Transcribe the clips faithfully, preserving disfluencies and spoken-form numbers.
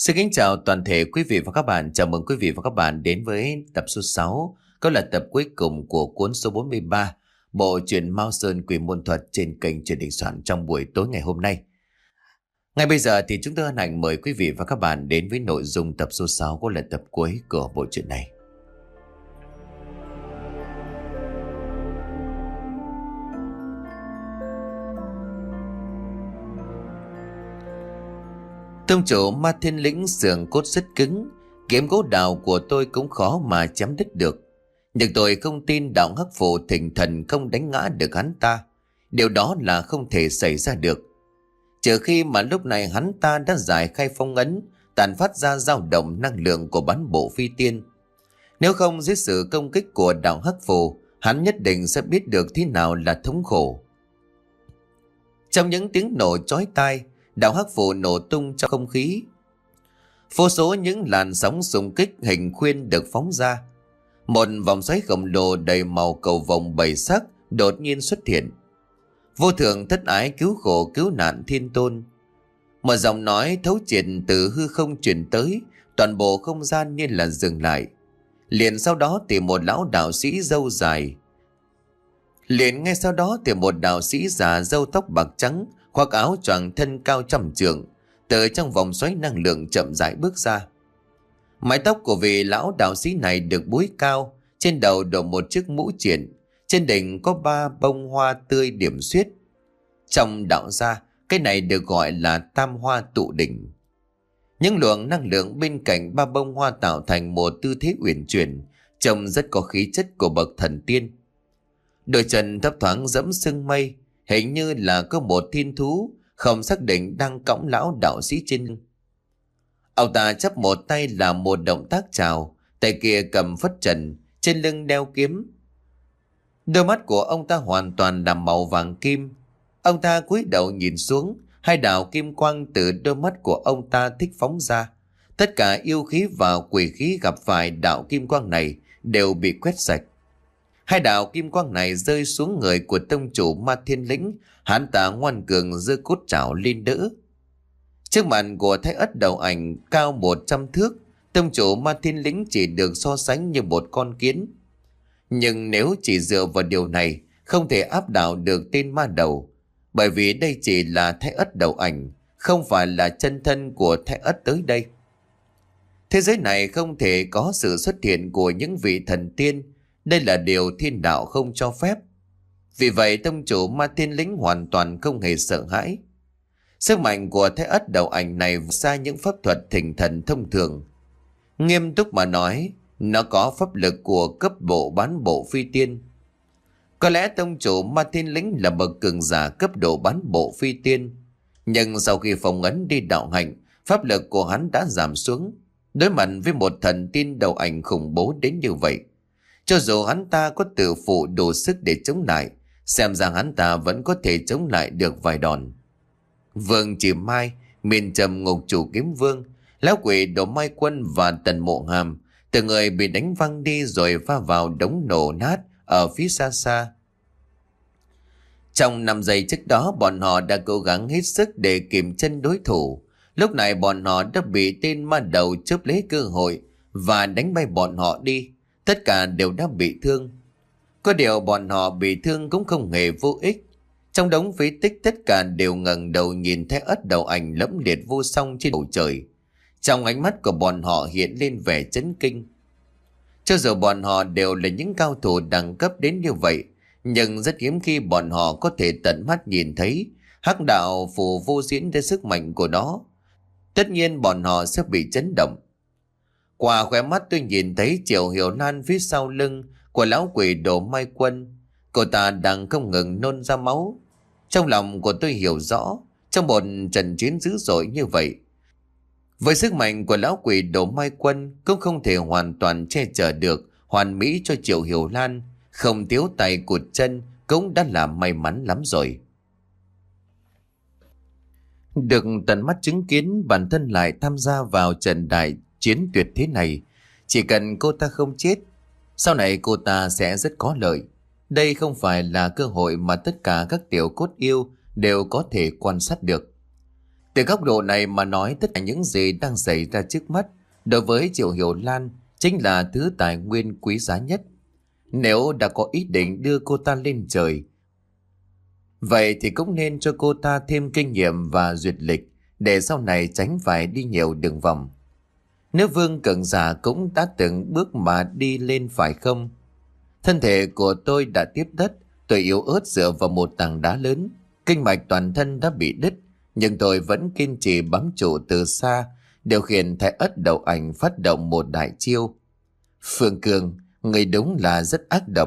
Xin kính chào toàn thể quý vị và các bạn. Chào mừng quý vị và các bạn đến với tập số sáu, có là tập cuối cùng của cuốn số bốn mươi ba, bộ truyện Mao Sơn Quỷ Môn Thuật trên kênh Truyền Đình Soạn trong buổi tối ngày hôm nay. Ngay bây giờ thì chúng tôi hân hạnh mời quý vị và các bạn đến với nội dung tập số sáu, có là tập cuối của bộ truyện này. Tông chủ Ma Thiên Lĩnh xương cốt rất cứng, kiếm gỗ đào của tôi cũng khó mà chém đứt được. Nhưng tôi không tin đạo hắc phù thỉnh thần không đánh ngã được hắn ta. Điều đó là không thể xảy ra được. Trừ khi mà lúc này hắn ta đã giải khai phong ấn, tàn phát ra dao động năng lượng của bán bộ phi tiên. Nếu không, dưới sự công kích của đạo hắc phù, hắn nhất định sẽ biết được thế nào là thống khổ. Trong những tiếng nổ chói tai, đạo hắc phù nổ tung trong không khí. Vô số những làn sóng xung kích hình khuyên được phóng ra. Một vòng xoáy khổng lồ đầy màu cầu vồng bảy sắc đột nhiên xuất hiện. Vô thượng thất ái cứu khổ cứu nạn thiên tôn. Một giọng nói thấu triệt từ hư không truyền tới, toàn bộ không gian như là dừng lại. Liền sau đó thì một lão đạo sĩ râu dài. Liền ngay sau đó thì một đạo sĩ già râu tóc bạc trắng, khoác áo choàng thân cao trăm trượng, từ trong vòng xoáy năng lượng chậm rãi bước ra. Mái tóc của vị lão đạo sĩ này được búi cao, trên đầu đội một chiếc mũ triển, trên đỉnh có ba bông hoa tươi điểm xuyết. Trong đạo gia, cái này được gọi là tam hoa tụ đỉnh. Những luồng năng lượng bên cạnh ba bông hoa tạo thành một tư thế uyển chuyển, trông rất có khí chất của bậc thần tiên. Đôi chân thấp thoáng dẫm sương mây, hình như là có một thiên thú không xác định đang cõng lão đạo sĩ trên lưng. Ông ta chắp một tay là một động tác chào, tay kia cầm phất trần, trên lưng đeo kiếm. Đôi mắt của ông ta hoàn toàn là màu vàng kim. Ông ta cúi đầu nhìn xuống, hai đạo kim quang từ đôi mắt của ông ta thích phóng ra. Tất cả yêu khí và quỷ khí gặp phải đạo kim quang này đều bị quét sạch. Hai đạo kim quang này rơi xuống người của tông chủ Ma Thiên Lĩnh, hắn ta ngoan cường giơ cốt trảo lên đỡ. Trước mặt của Thái Ất đầu ảnh cao một trăm thước, tông chủ Ma Thiên Lĩnh chỉ được so sánh như một con kiến. Nhưng nếu chỉ dựa vào điều này, không thể áp đảo được tên ma đầu, bởi vì đây chỉ là Thái Ất đầu ảnh, không phải là chân thân của Thái Ất tới đây. Thế giới này không thể có sự xuất hiện của những vị thần tiên. Đây là điều thiên đạo không cho phép. Vì vậy tông chủ Ma Thiên Lĩnh hoàn toàn không hề sợ hãi. Sức mạnh của Thái Ất đầu ảnh này vượt xa những pháp thuật thỉnh thần thông thường. Nghiêm túc mà nói, nó có pháp lực của cấp bộ bán bộ phi tiên. Có lẽ tông chủ Ma Thiên Lĩnh là bậc cường giả cấp độ bán bộ phi tiên. Nhưng sau khi phong ấn đi đạo hạnh, pháp lực của hắn đã giảm xuống. Đối mặt với một thần tiên đầu ảnh khủng bố đến như vậy, cho dù hắn ta có tự phụ đủ sức để chống lại, xem ra hắn ta vẫn có thể chống lại được vài đòn. Vương Chỉ Mai, Miền Trầm Ngục Chủ Kiếm Vương, Lão Quỷ Đỗ Mai Quân và Tần Mộ Hàm, từng người bị đánh văng đi rồi va vào đống nổ nát ở phía xa xa. Trong năm giây trước đó, bọn họ đã cố gắng hết sức để kìm chân đối thủ. Lúc này bọn họ đã bị tên ma đầu chớp lấy cơ hội và đánh bay bọn họ đi. Tất cả đều đã bị thương. Có điều bọn họ bị thương cũng không hề vô ích. Trong đống phế tích tất cả đều ngẩng đầu nhìn Thái Ất đầu ảnh lẫm liệt vô song trên bầu trời. Trong ánh mắt của bọn họ hiện lên vẻ chấn kinh. Cho dù bọn họ đều là những cao thủ đẳng cấp đến như vậy, nhưng rất hiếm khi bọn họ có thể tận mắt nhìn thấy hắc đạo phù vô diễn đến sức mạnh của nó. Tất nhiên bọn họ sẽ bị chấn động. Qua khóe mắt tôi nhìn thấy Triệu Hiểu Lan phía sau lưng của lão quỷ Đỗ Mai Quân. Cô ta đang không ngừng nôn ra máu. Trong lòng của tôi hiểu rõ, trong một trận chiến dữ dội như vậy, với sức mạnh của lão quỷ Đỗ Mai Quân cũng không thể hoàn toàn che chở được hoàn mỹ cho Triệu Hiểu Lan. Không thiếu tay cụt chân cũng đã là may mắn lắm rồi. Được tận mắt chứng kiến bản thân lại tham gia vào trận đại chiến tuyệt thế này, chỉ cần cô ta không chết, sau này cô ta sẽ rất có lợi. Đây không phải là cơ hội mà tất cả các tiểu cốt yêu đều có thể quan sát được. Từ góc độ này mà nói, tất cả những gì đang xảy ra trước mắt đối với Triệu Hiểu Lan chính là thứ tài nguyên quý giá nhất. Nếu đã có ý định đưa cô ta lên trời, vậy thì cũng nên cho cô ta thêm kinh nghiệm và duyệt lịch để sau này tránh phải đi nhiều đường vòng. Nếu Vương Cường Giả cũng đã từng bước mà đi lên phải không? Thân thể của tôi đã tiếp đất, tôi yếu ớt dựa vào một tảng đá lớn, kinh mạch toàn thân đã bị đứt, nhưng tôi vẫn kiên trì bám trụ từ xa, điều khiển Thái Ất Đậu Ảnh phát động một đại chiêu. Phương Cường, người đúng là rất ác độc.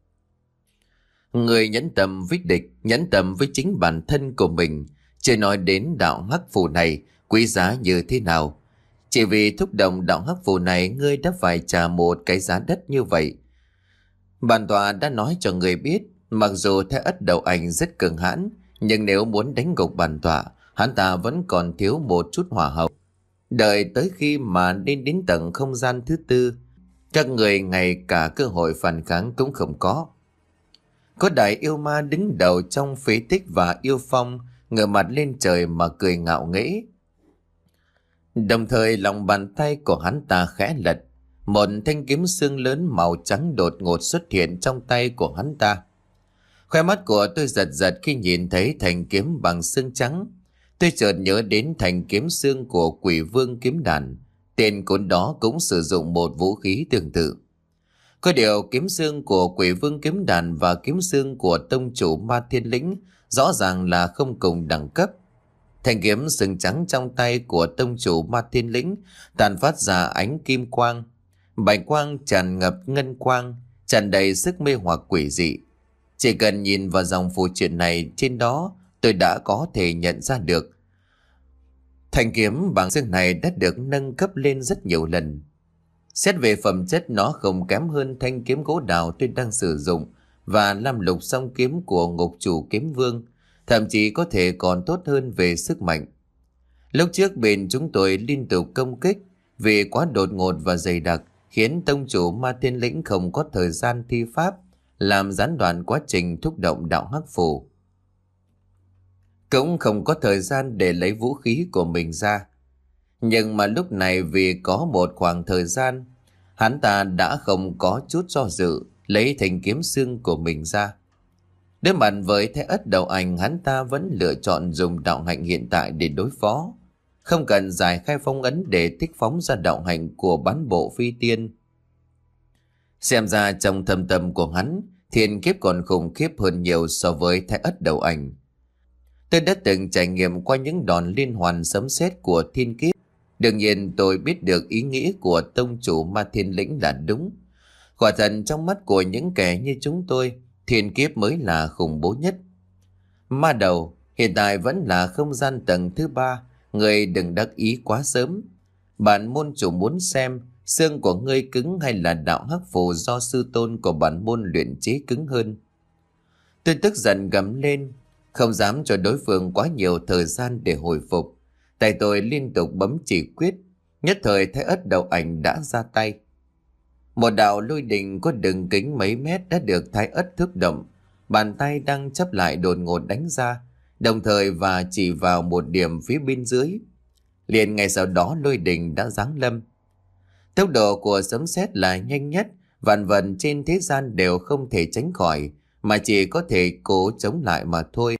Người nhẫn tâm với địch, nhẫn tâm với chính bản thân của mình, chưa nói đến đạo hắc phù này quý giá như thế nào. Chỉ vì thúc động đạo hắc phù này, ngươi đã phải trả một cái giá đất như vậy. Bản tọa đã nói cho người biết, mặc dù Thái Ất Đậu Ảnh rất cường hãn, nhưng nếu muốn đánh gục bản tọa, hắn ta vẫn còn thiếu một chút hỏa hậu. Đợi tới khi mà lên đến tầng không gian thứ tư, các người ngay cả cơ hội phản kháng cũng không có. Có đại yêu ma đứng đầu trong phế tích và yêu phong, ngửa mặt lên trời mà cười ngạo nghễ. Đồng thời lòng bàn tay của hắn ta khẽ lật, một thanh kiếm xương lớn màu trắng đột ngột xuất hiện trong tay của hắn ta. Khoe mắt của tôi giật giật khi nhìn thấy thanh kiếm bằng xương trắng. Tôi chợt nhớ đến thanh kiếm xương của Quỷ Vương kiếm đàn, tên cuốn đó cũng sử dụng một vũ khí tương tự. Có điều kiếm xương của Quỷ Vương kiếm đàn và kiếm xương của tông chủ Ma Thiên Lĩnh rõ ràng là không cùng đẳng cấp. Thanh kiếm xương trắng trong tay của tông chủ Ma Thiên Lĩnh tàn phát ra ánh kim quang, bạch quang tràn ngập ngân quang, tràn đầy sức mê hoặc quỷ dị. Chỉ cần nhìn vào dòng phù triện này trên đó, tôi đã có thể nhận ra được thanh kiếm bằng xương này đã được nâng cấp lên rất nhiều lần. Xét về phẩm chất, nó không kém hơn thanh kiếm gỗ đào tôi đang sử dụng và lam lục song kiếm của Ngục Chủ Kiếm Vương, thậm chí có thể còn tốt hơn về sức mạnh. Lúc trước bên chúng tôi liên tục công kích vì quá đột ngột và dày đặc, khiến tông chủ Ma Thiên Lĩnh không có thời gian thi pháp, làm gián đoạn quá trình thúc động đạo hắc phù, cũng không có thời gian để lấy vũ khí của mình ra. Nhưng mà lúc này vì có một khoảng thời gian, hắn ta đã không có chút do dự lấy thanh kiếm xương của mình ra. Đối mặt với Thái Ất Đậu Ảnh, hắn ta vẫn lựa chọn dùng đạo hạnh hiện tại để đối phó, không cần giải khai phong ấn để thích phóng ra đạo hạnh của bán bộ phi tiên. Xem ra trong thâm tâm của hắn, thiên kiếp còn khủng khiếp hơn nhiều so với Thái Ất Đậu Ảnh. Tôi đã từng trải nghiệm qua những đòn liên hoàn sấm sét của thiên kiếp. Đương nhiên tôi biết được ý nghĩa của tông chủ Ma Thiên Lĩnh là đúng. Quả thật trong mắt của những kẻ như chúng tôi, thiên kiếp mới là khủng bố nhất. Ma đầu, hiện tại vẫn là không gian tầng thứ ba, người đừng đắc ý quá sớm. Bản môn chủ muốn xem xương của ngươi cứng hay là đạo hắc phù do sư tôn của bản môn luyện chế cứng hơn. Tôi tức giận gầm lên, không dám cho đối phương quá nhiều thời gian để hồi phục. Tay tôi liên tục bấm chỉ quyết, nhất thời Thái Ất Đậu Ảnh đã ra tay. Một đạo lôi đình có đường kính mấy mét đã được Thái Ất thúc động, bàn tay đang chấp lại đột ngột đánh ra, đồng thời và chỉ vào một điểm phía bên dưới. Liền ngay sau đó lôi đình đã giáng lâm. Tốc độ của sấm sét là nhanh nhất, vạn vật trên thế gian đều không thể tránh khỏi, mà chỉ có thể cố chống lại mà thôi.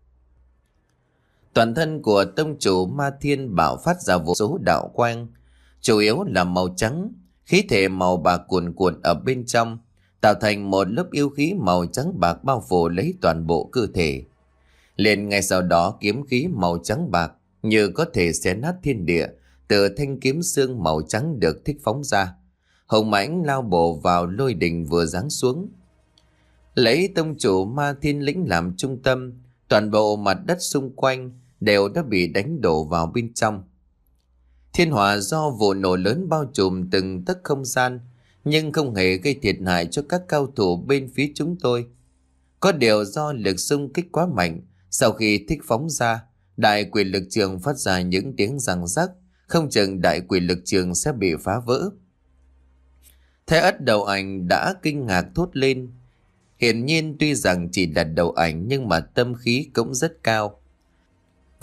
Toàn thân của tông chủ Ma Thiên bạo phát ra vô số đạo quang, chủ yếu là màu trắng, khí thể màu bạc cuồn cuộn ở bên trong, tạo thành một lớp yêu khí màu trắng bạc bao phủ lấy toàn bộ cơ thể. Liền ngay sau đó kiếm khí màu trắng bạc như có thể xé nát thiên địa, từ thanh kiếm xương màu trắng được thích phóng ra, hùng mãnh lao bộ vào lôi đình vừa giáng xuống. Lấy tông chủ Ma Thiên Lĩnh làm trung tâm, toàn bộ mặt đất xung quanh đều đã bị đánh đổ vào bên trong. Thiên hỏa do vụ nổ lớn bao trùm từng tấc không gian, nhưng không hề gây thiệt hại cho các cao thủ bên phía chúng tôi. Có điều do lực xung kích quá mạnh, sau khi thích phóng ra, đại quỷ lực trường phát ra những tiếng răng rắc, không chừng đại quỷ lực trường sẽ bị phá vỡ. Thái Ất Đậu Ảnh đã kinh ngạc thốt lên. Hiển nhiên tuy rằng chỉ là đầu ảnh nhưng mà tâm khí cũng rất cao.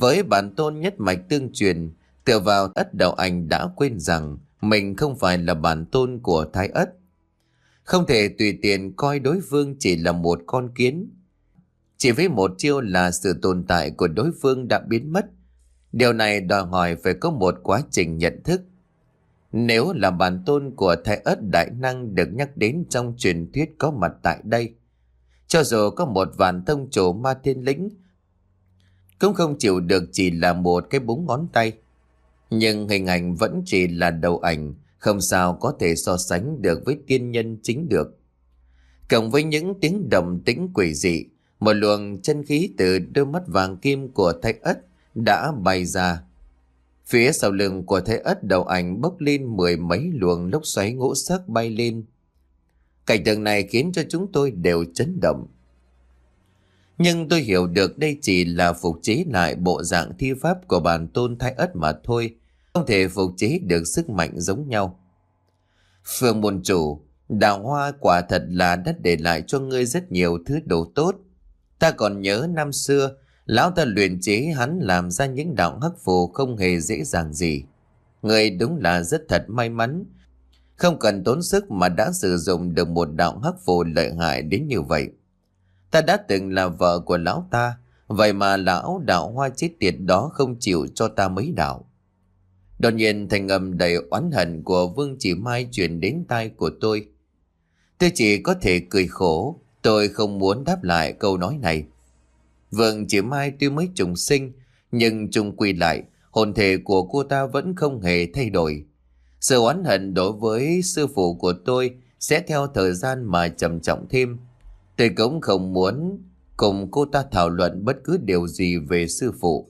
Với bản tôn nhất mạch tương truyền, tựa vào Ất Đạo Ảnh đã quên rằng mình không phải là bản tôn của Thái Ất. Không thể tùy tiện coi đối phương chỉ là một con kiến. Chỉ với một chiêu là sự tồn tại của đối phương đã biến mất. Điều này đòi hỏi phải có một quá trình nhận thức. Nếu là bản tôn của Thái Ất đại năng được nhắc đến trong truyền thuyết có mặt tại đây, cho dù có một vạn tông chủ Ma Thiên Lĩnh cũng không chịu được chỉ là một cái búng ngón tay. Nhưng hình ảnh vẫn chỉ là đầu ảnh, không sao có thể so sánh được với tiên nhân chính được. Cộng với những tiếng động tĩnh quỷ dị, một luồng chân khí từ đôi mắt vàng kim của Thái Ất đã bay ra. Phía sau lưng của Thái Ất đầu ảnh bốc lên mười mấy luồng lốc xoáy ngũ sắc bay lên. Cảnh tượng này khiến cho chúng tôi đều chấn động. Nhưng tôi hiểu được đây chỉ là phục chế lại bộ dạng thi pháp của bản tôn Thái Ất mà thôi, không thể phục chế được sức mạnh giống nhau. Phương môn chủ, đào hoa quả thật là đã để lại cho ngươi rất nhiều thứ đồ tốt. Ta còn nhớ năm xưa, lão ta luyện chế hắn làm ra những đạo hắc phù không hề dễ dàng gì. Ngươi đúng là rất thật may mắn, không cần tốn sức mà đã sử dụng được một đạo hắc phù lợi hại đến như vậy. Ta đã từng là vợ của lão ta, vậy mà lão đạo hoa chết tiệt đó không chịu cho ta mấy đạo. Đột nhiên thành âm đầy oán hận của Vương Chỉ Mai truyền đến tai của tôi. Tôi chỉ có thể cười khổ, tôi không muốn đáp lại câu nói này. Vương Chỉ Mai tuy mới trùng sinh, nhưng trùng quy lại, hồn thể của cô ta vẫn không hề thay đổi. Sự oán hận đối với sư phụ của tôi sẽ theo thời gian mà trầm trọng thêm. Tôi cũng không muốn cùng cô ta thảo luận bất cứ điều gì về sư phụ.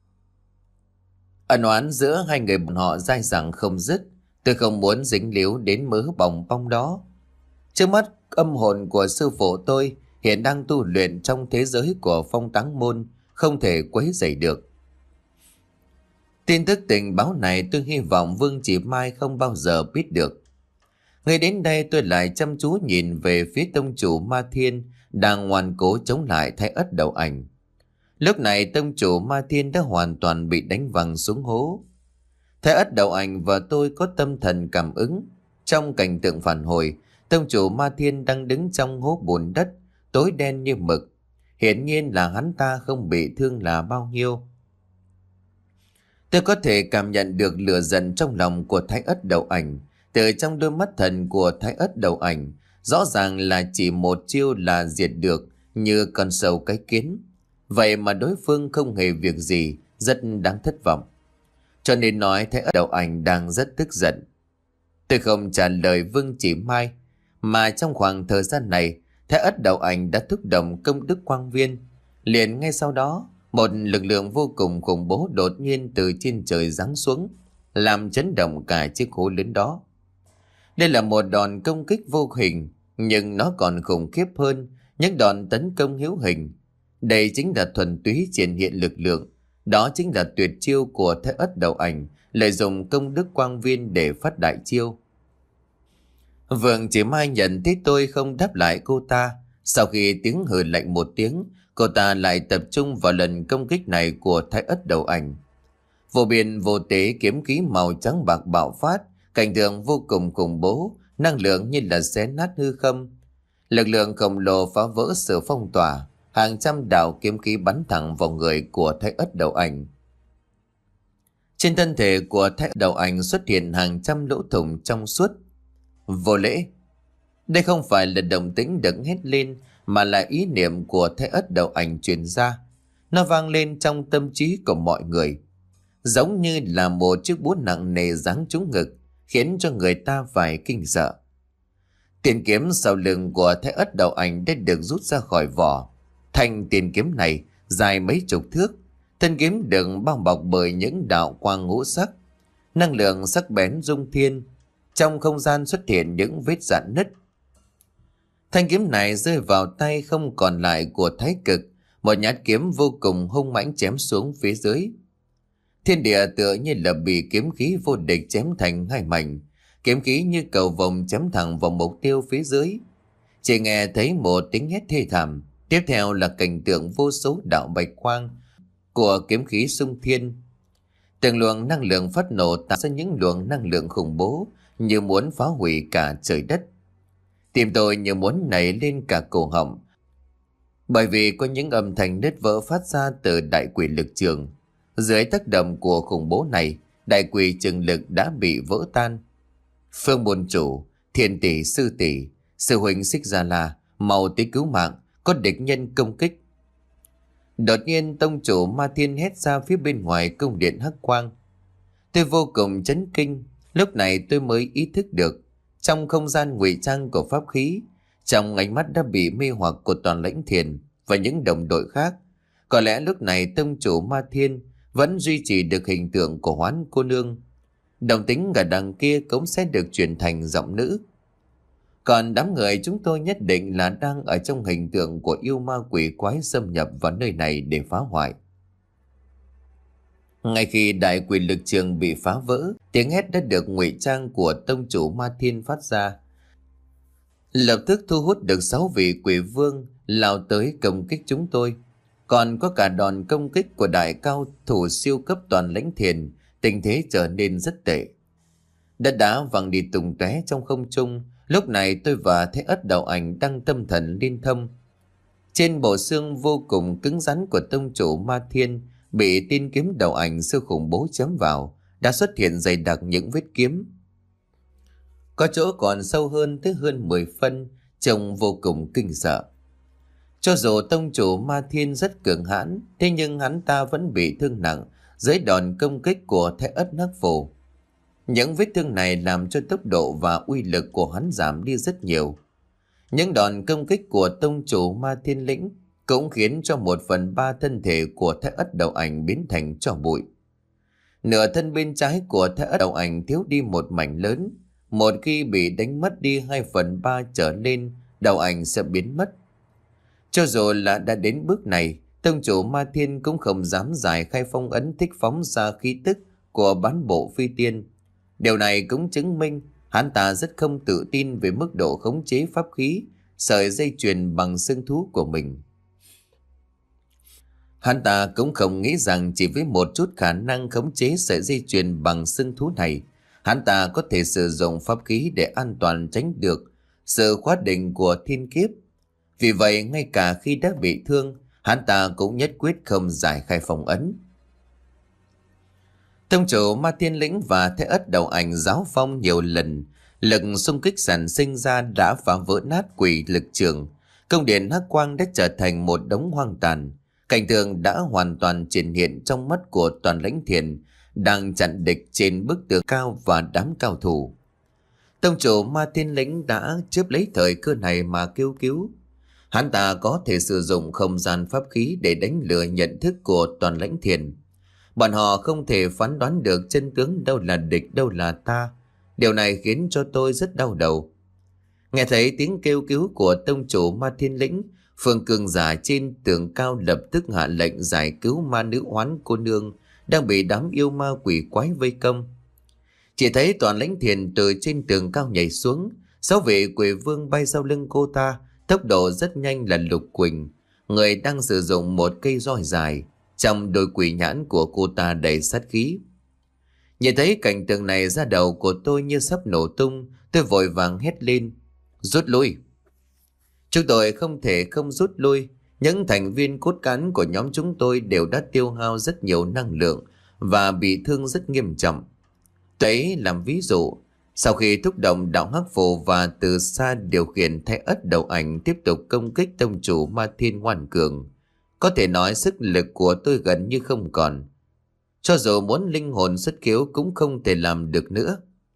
Ân oán giữa hai người bọn họ dai dẳng không dứt. Tôi không muốn dính líu đến mớ bòng bong đó. Trước mắt âm hồn của sư phụ tôi hiện đang tu luyện trong thế giới của Phong Táng Môn, không thể quấy rầy được. Tin tức tình báo này tôi hy vọng Vương Chỉ Mai không bao giờ biết được. Ngay đến đây tôi lại chăm chú nhìn về phía tông chủ Ma Thiên đang ngoan cố chống lại Thái Ất đầu ảnh. Lúc này tông chủ Ma Thiên đã hoàn toàn bị đánh văng xuống hố. Thái Ất đầu ảnh và tôi có tâm thần cảm ứng. Trong cảnh tượng phản hồi, tông chủ Ma Thiên đang đứng trong hố bùn đất, tối đen như mực. Hiển nhiên là hắn ta không bị thương là bao nhiêu. Tôi có thể cảm nhận được lửa giận trong lòng của Thái Ất đầu ảnh. Từ trong đôi mắt thần của Thái Ất đầu ảnh, rõ ràng là chỉ một chiêu là diệt được như con sâu cái kiến. Vậy mà đối phương không hề việc gì, rất đáng thất vọng. Cho nên nói Thái Ất đầu ảnh đang rất tức giận. Tôi không trả lời Vương Chỉ Mai, mà trong khoảng thời gian này, Thái Ất đầu ảnh đã thúc động công đức quang viên. Liền ngay sau đó, một lực lượng vô cùng khủng bố đột nhiên từ trên trời giáng xuống, làm chấn động cả chiếc hố lớn đó. Đây là một đòn công kích vô hình, nhưng nó còn khủng khiếp hơn những đòn tấn công hữu hình. Đây chính là thuần túy triển hiện lực lượng. Đó chính là tuyệt chiêu của Thái Ất đầu ảnh, lợi dụng công đức quang viên để phát đại chiêu. Vương Chỉ Mai nhận thấy tôi không đáp lại cô ta. Sau khi tiếng hừ lạnh một tiếng, cô ta lại tập trung vào lần công kích này của Thái Ất đầu ảnh. Vô biên vô tế kiếm khí màu trắng bạc bạo phát, cảnh tượng vô cùng khủng bố, năng lượng như là xé nát hư không. Lực lượng khổng lồ phá vỡ sự phong tỏa, hàng trăm đạo kiếm khí bắn thẳng vào người của Thái Ất đầu ảnh. Trên thân thể của Thái Ất đầu ảnh xuất hiện hàng trăm lỗ thủng trong suốt. Vô lễ! Đây không phải là động tĩnh được hét lên, mà là ý niệm của Thái Ất đầu ảnh truyền ra. Nó vang lên trong tâm trí của mọi người, giống như là một chiếc búa nặng nề giáng trúng ngực, khiến cho người ta phải kinh sợ. Tiền kiếm sau lưng của Thái Ất đầu ảnh đã được rút ra khỏi vỏ. Thanh tiền kiếm này dài mấy chục thước, thân kiếm được bao bọc bởi những đạo quang ngũ sắc, năng lượng sắc bén rung thiên. Trong không gian xuất hiện những vết rạn nứt. Thanh kiếm này rơi vào tay không còn lại của Thái Cực, một nhát kiếm vô cùng hung mãnh chém xuống phía dưới. Thiên địa tựa như là bị kiếm khí vô địch chém thành hai mảnh, kiếm khí như cầu vồng chém thẳng vào mục tiêu phía dưới. Chỉ nghe thấy một tiếng hét thê thảm, tiếp theo là cảnh tượng vô số đạo bạch quang của kiếm khí xung thiên. Từng luồng năng lượng phát nổ tạo ra những luồng năng lượng khủng bố như muốn phá hủy cả trời đất. Tim tôi như muốn nảy lên cả cổ họng, bởi vì có những âm thanh nứt vỡ phát ra từ đại quỷ lực trường. Dưới tác động của khủng bố này, đại quỷ trường lực đã bị vỡ tan. Phương môn chủ, thiên tỷ, sư tỷ, sư huynh Xích Gia La, mau tới cứu mạng, có địch nhân công kích. Đột nhiên tông chủ Ma Thiên hét ra phía bên ngoài cung điện hắc quang. Tôi vô cùng chấn kinh, lúc này tôi mới ý thức được, trong không gian ngụy trang của pháp khí, trong ánh mắt đã bị mê hoặc của Toàn Lãnh Thiền và những đồng đội khác, có lẽ lúc này tông chủ Ma Thiên vẫn duy trì được hình tượng của Hoán cô nương. Đồng tính ở đằng kia cũng sẽ được chuyển thành giọng nữ. Còn đám người chúng tôi nhất định là đang ở trong hình tượng của yêu ma quỷ quái xâm nhập vào nơi này để phá hoại. Ngay khi đại quỷ lực trường bị phá vỡ, tiếng hét đã được ngụy trang của tông chủ Ma Thiên phát ra, lập tức thu hút được sáu vị quỷ vương lao tới công kích chúng tôi. Còn có cả đòn công kích của đại cao thủ siêu cấp Toàn Lãnh Thiền, tình thế trở nên rất tệ. Đất đá văng đi tung tóe trong không trung. Lúc này tôi và Thế Ất Đạo Ảnh đang tâm thần liên thâm. Trên bộ xương vô cùng cứng rắn của tông chủ Ma Thiên bị tiên kiếm Đạo Ảnh siêu khủng bố chém vào, đã xuất hiện dày đặc những vết kiếm. Có chỗ còn sâu hơn tới hơn mười phân, trông vô cùng kinh sợ. Cho dù tông chủ Ma Thiên rất cường hãn, thế nhưng hắn ta vẫn bị thương nặng dưới đòn công kích của Thế Ất Hắc Phù. Những vết thương này làm cho tốc độ và uy lực của hắn giảm đi rất nhiều. Những đòn công kích của tông chủ Ma Thiên lĩnh cũng khiến cho một phần ba thân thể của Thế Ất Đạo Ảnh biến thành tro bụi. Nửa thân bên trái của Thế Ất Đạo Ảnh thiếu đi một mảnh lớn. Một khi bị đánh mất đi hai phần ba trở lên, Đạo Ảnh sẽ biến mất. Cho dù là đã đến bước này, tông chủ Ma Thiên cũng không dám giải khai phong ấn thích phóng ra khí tức của bán bộ phi tiên. Điều này cũng chứng minh hắn ta rất không tự tin về mức độ khống chế pháp khí, sợi dây chuyền bằng xương thú của mình. Hắn ta cũng không nghĩ rằng chỉ với một chút khả năng khống chế sợi dây chuyền bằng xương thú này, hắn ta có thể sử dụng pháp khí để an toàn tránh được sự khóa định của thiên kiếp. Vì vậy ngay cả khi đã bị thương, hắn ta cũng nhất quyết không giải khai phong ấn. Tông chủ Ma Thiên lĩnh và Thế Ất Đạo Ảnh giáo phong nhiều lần, lực xung kích sản sinh ra đã phá vỡ nát quỷ lực trường. Cung điện hắc quang đã trở thành một đống hoang tàn. Cảnh tượng đã hoàn toàn triển hiện trong mắt của Toàn Lãnh Thiền đang chặn địch trên bức tường cao và đám cao thủ. Tông chủ Ma Thiên lĩnh đã chớp lấy thời cơ này mà kêu cứu. Hắn ta có thể sử dụng không gian pháp khí để đánh lừa nhận thức của Toàn Lãnh Thiền. Bọn họ không thể phán đoán được chân tướng đâu là địch đâu là ta. Điều này khiến cho tôi rất đau đầu. Nghe thấy tiếng kêu cứu của tông chủ Ma Thiên lĩnh, Phương cường giả trên tường cao lập tức hạ lệnh giải cứu ma nữ Hoán cô nương đang bị đám yêu ma quỷ quái vây công. Chỉ thấy Toàn Lãnh Thiền từ trên tường cao nhảy xuống, sáu vị quỷ vương bay sau lưng cô ta, tốc độ rất nhanh là Lục Quỳnh, người đang sử dụng một cây roi dài. Trong đôi quỷ nhãn của cô ta đầy sát khí. Nhìn thấy cảnh tượng này, da đầu của tôi như sắp nổ tung. Tôi vội vàng hét lên: rút lui! Chúng tôi không thể không rút lui. Những thành viên cốt cán của nhóm chúng tôi đều đã tiêu hao rất nhiều năng lượng và bị thương rất nghiêm trọng. Đấy làm ví dụ, sau khi thúc động đạo hắc phù và từ xa điều khiển Thế Ất Đạo Ảnh tiếp tục công kích tông chủ Ma Thiên ngoan cường, có thể nói sức lực của tôi gần như không còn. Cho dù muốn linh hồn xuất khiếu cũng không thể làm được nữa.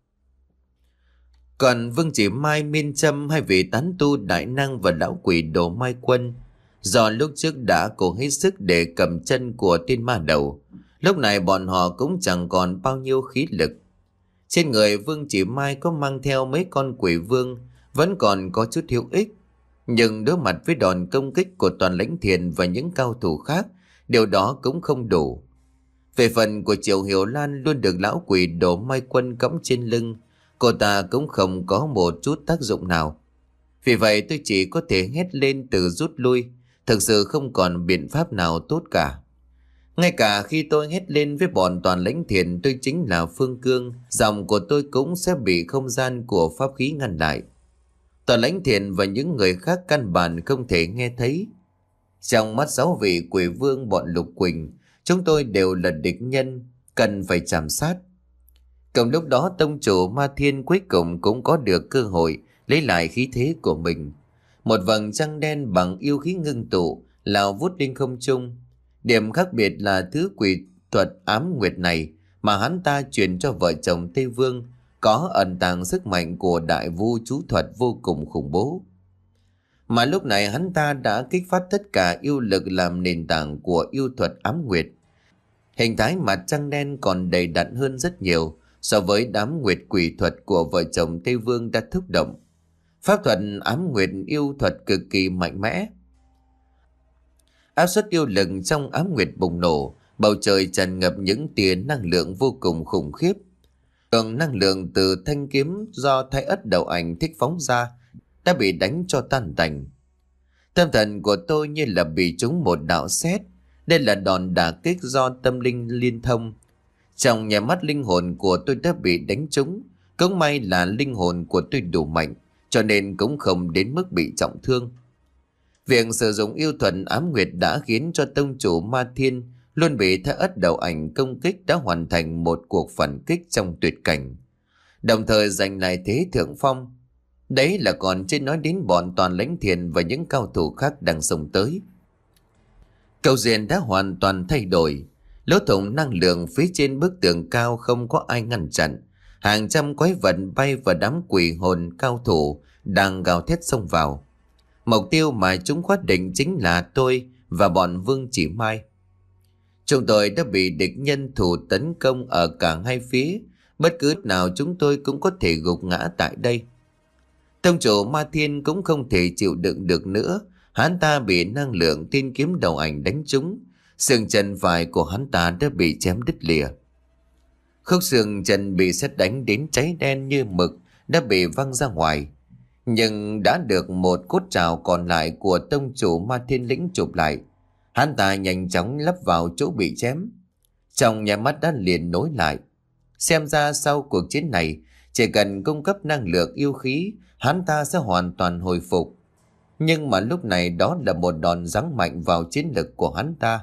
Còn Vương Chỉ Mai, Miên Trâm, hai vị tán tu đại năng và lão quỷ Đồ Mai Quân, do lúc trước đã cố hết sức để cầm chân của tên ma đầu, lúc này bọn họ cũng chẳng còn bao nhiêu khí lực. Trên người Vương Chỉ Mai có mang theo mấy con quỷ vương, vẫn còn có chút hữu ích. Nhưng đối mặt với đòn công kích của Toàn Lãnh Thiền và những cao thủ khác, điều đó cũng không đủ. Về phần của Triệu Hiểu Lan luôn được lão quỷ Đồ Mai Quân cõng trên lưng, cô ta cũng không có một chút tác dụng nào. Vì vậy tôi chỉ có thể hét lên từ rút lui, thực sự không còn biện pháp nào tốt cả. Ngay cả khi tôi hét lên với bọn toàn lãnh thiền tôi chính là Phương Cương, giọng của tôi cũng sẽ bị không gian của pháp khí ngăn lại. Toàn lãnh thiền và những người khác căn bản không thể nghe thấy. Trong mắt sáu vị quỷ vương bọn Lục Quỳnh, chúng tôi đều là địch nhân, cần phải chạm sát. Cùng lúc đó tông chủ Ma Thiên cuối cùng cũng có được cơ hội lấy lại khí thế của mình. Một vầng trăng đen bằng yêu khí ngưng tụ lao vút lên không trung. Điểm khác biệt là thứ quỷ thuật ám nguyệt này mà hắn ta truyền cho vợ chồng Tây Vương có ẩn tàng sức mạnh của đại vu chú thuật vô cùng khủng bố. Mà lúc này hắn ta đã kích phát tất cả yêu lực làm nền tảng của yêu thuật ám nguyệt. Hình thái mặt trăng đen còn đầy đặn hơn rất nhiều so với đám nguyệt quỷ thuật của vợ chồng Tây Vương đã thúc động. Pháp thuật ám nguyệt yêu thuật cực kỳ mạnh mẽ. Áp suất yêu lực trong ám nguyệt bùng nổ, bầu trời tràn ngập những tia năng lượng vô cùng khủng khiếp. Lượng năng lượng từ thanh kiếm do Thái Ất Đầu Ảnh thích phóng ra đã bị đánh cho tan tành. Tâm thần của tôi như là bị trúng một đạo sét. Đây là đòn đả kích do tâm linh liên thông. Trong nhà mắt linh hồn của tôi đã bị đánh trúng. Cũng may là linh hồn của tôi đủ mạnh, cho nên cũng không đến mức bị trọng thương. Việc sử dụng yêu thuật ám nguyệt đã khiến cho tông chủ Ma Thiên luôn bị Thái Ất Đầu Ảnh công kích đã hoàn thành một cuộc phản kích trong tuyệt cảnh, đồng thời giành lại thế thượng phong. Đấy là còn chưa nói đến bọn toàn lãnh thiền và những cao thủ khác đang xông tới. Cầu diện đã hoàn toàn thay đổi. Lỗ thủng năng lượng phía trên bức tường cao không có ai ngăn chặn. Hàng trăm quái vật bay và đám quỷ hồn cao thủ đang gào thét xông vào. Mục tiêu mà chúng quyết định chính là tôi và bọn Vương Chỉ Mai. Chúng tôi đã bị địch nhân thủ tấn công ở cả hai phía. Bất cứ nào chúng tôi cũng có thể gục ngã tại đây. Tông chủ Ma Thiên cũng không thể chịu đựng được nữa. Hắn ta bị năng lượng tiên kiếm đầu ảnh đánh trúng. Xương chân phải của hắn ta đã bị chém đứt lìa. Khúc xương chân bị sét đánh đến cháy đen như mực đã bị văng ra ngoài. Nhưng đã được một cốt trào còn lại của tông chủ Ma Thiên Lĩnh chụp lại. Hắn ta nhanh chóng lắp vào chỗ bị chém. Trong nhà mắt đã liền nối lại. Xem ra sau cuộc chiến này, chỉ cần cung cấp năng lượng yêu khí, hắn ta sẽ hoàn toàn hồi phục. Nhưng mà lúc này đó là một đòn giáng mạnh vào chiến lực của hắn ta.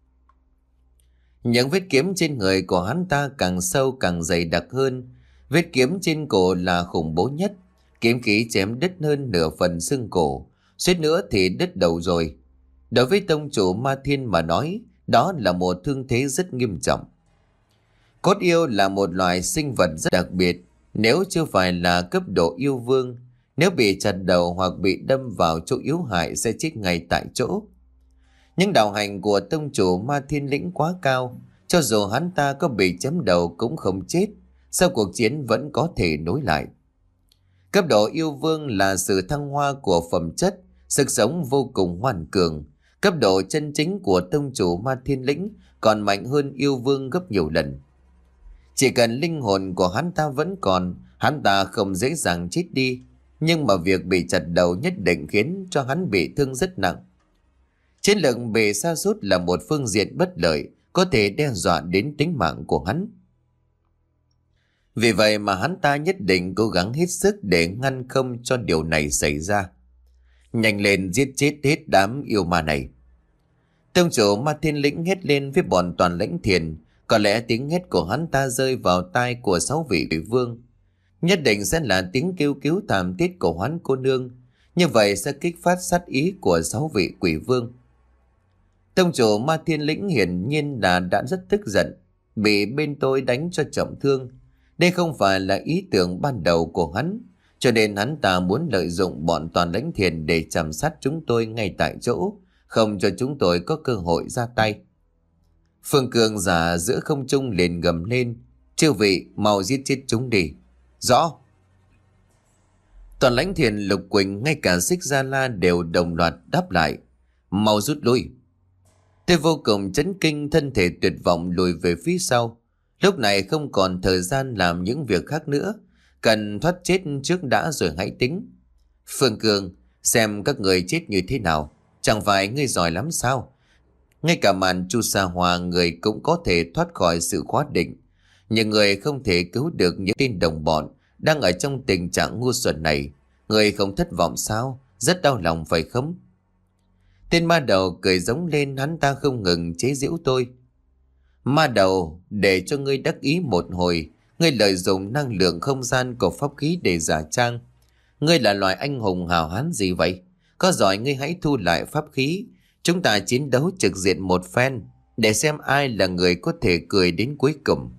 Những vết kiếm trên người của hắn ta càng sâu càng dày đặc hơn. Vết kiếm trên cổ là khủng bố nhất. Kiếm khí chém đứt hơn nửa phần xương cổ, suýt nữa thì đứt đầu rồi. Đối với tông chủ Ma Thiên mà nói, đó là một thương thế rất nghiêm trọng. Cốt yêu là một loài sinh vật rất đặc biệt. Nếu chưa phải là cấp độ yêu vương, nếu bị chặt đầu hoặc bị đâm vào chỗ yếu hại sẽ chết ngay tại chỗ. Nhưng đạo hành của tông chủ Ma Thiên Lĩnh quá cao, cho dù hắn ta có bị chém đầu cũng không chết, sau cuộc chiến vẫn có thể nối lại. Cấp độ yêu vương là sự thăng hoa của phẩm chất, sức sống vô cùng hoàn cường. Cấp độ chân chính của tông chủ Ma Thiên Lĩnh còn mạnh hơn yêu vương gấp nhiều lần. Chỉ cần linh hồn của hắn ta vẫn còn, hắn ta không dễ dàng chết đi. Nhưng mà việc bị chặt đầu nhất định khiến cho hắn bị thương rất nặng. Chiến lược bị sa sút là một phương diện bất lợi, có thể đe dọa đến tính mạng của hắn. Vì vậy mà hắn ta nhất định cố gắng hết sức để ngăn không cho điều này xảy ra. Nhanh lên giết chết hết đám yêu ma này. Tông chủ Ma Thiên Lĩnh hét lên với bọn toàn lãnh thiền. Có lẽ tiếng hét của hắn ta rơi vào tai của sáu vị quỷ vương. Nhất định sẽ là tiếng kêu cứu thảm thiết của Hoán cô nương. Như vậy sẽ kích phát sát ý của sáu vị quỷ vương. Tông chủ Ma Thiên Lĩnh hiển nhiên là đã rất tức giận, bị bên tôi đánh cho trọng thương. Đây không phải là ý tưởng ban đầu của hắn, cho nên hắn ta muốn lợi dụng bọn toàn lãnh thiền để chằm sát chúng tôi ngay tại chỗ, không cho chúng tôi có cơ hội ra tay. Phương Cường giả giữa không trung liền gầm lên, chư vị mau giết chết chúng đi. Rõ. Toàn lãnh thiền Lục Quỳnh ngay cả Xích Gia La đều đồng loạt đáp lại, mau rút lui. Tôi vô cùng chấn kinh, thân thể tuyệt vọng lùi về phía sau. Lúc này không còn thời gian làm những việc khác nữa, cần thoát chết trước đã rồi hãy tính. Phương Cường, xem các người chết như thế nào, chẳng phải ngươi giỏi lắm sao? Ngay cả màn chu sa hòa người cũng có thể thoát khỏi sự khóa định. Nhưng người không thể cứu được những tên đồng bọn đang ở trong tình trạng ngu xuẩn này. Người không thất vọng sao? Rất đau lòng phải không? Tên ma đầu cười giống lên, hắn ta không ngừng chế giễu tôi. Ma đầu, để cho ngươi đắc ý một hồi, ngươi lợi dụng năng lượng không gian của pháp khí để giả trang. Ngươi là loài anh hùng hào hán gì vậy? Có giỏi ngươi hãy thu lại pháp khí. Chúng ta chiến đấu trực diện một phen, để xem ai là người có thể cười đến cuối cùng.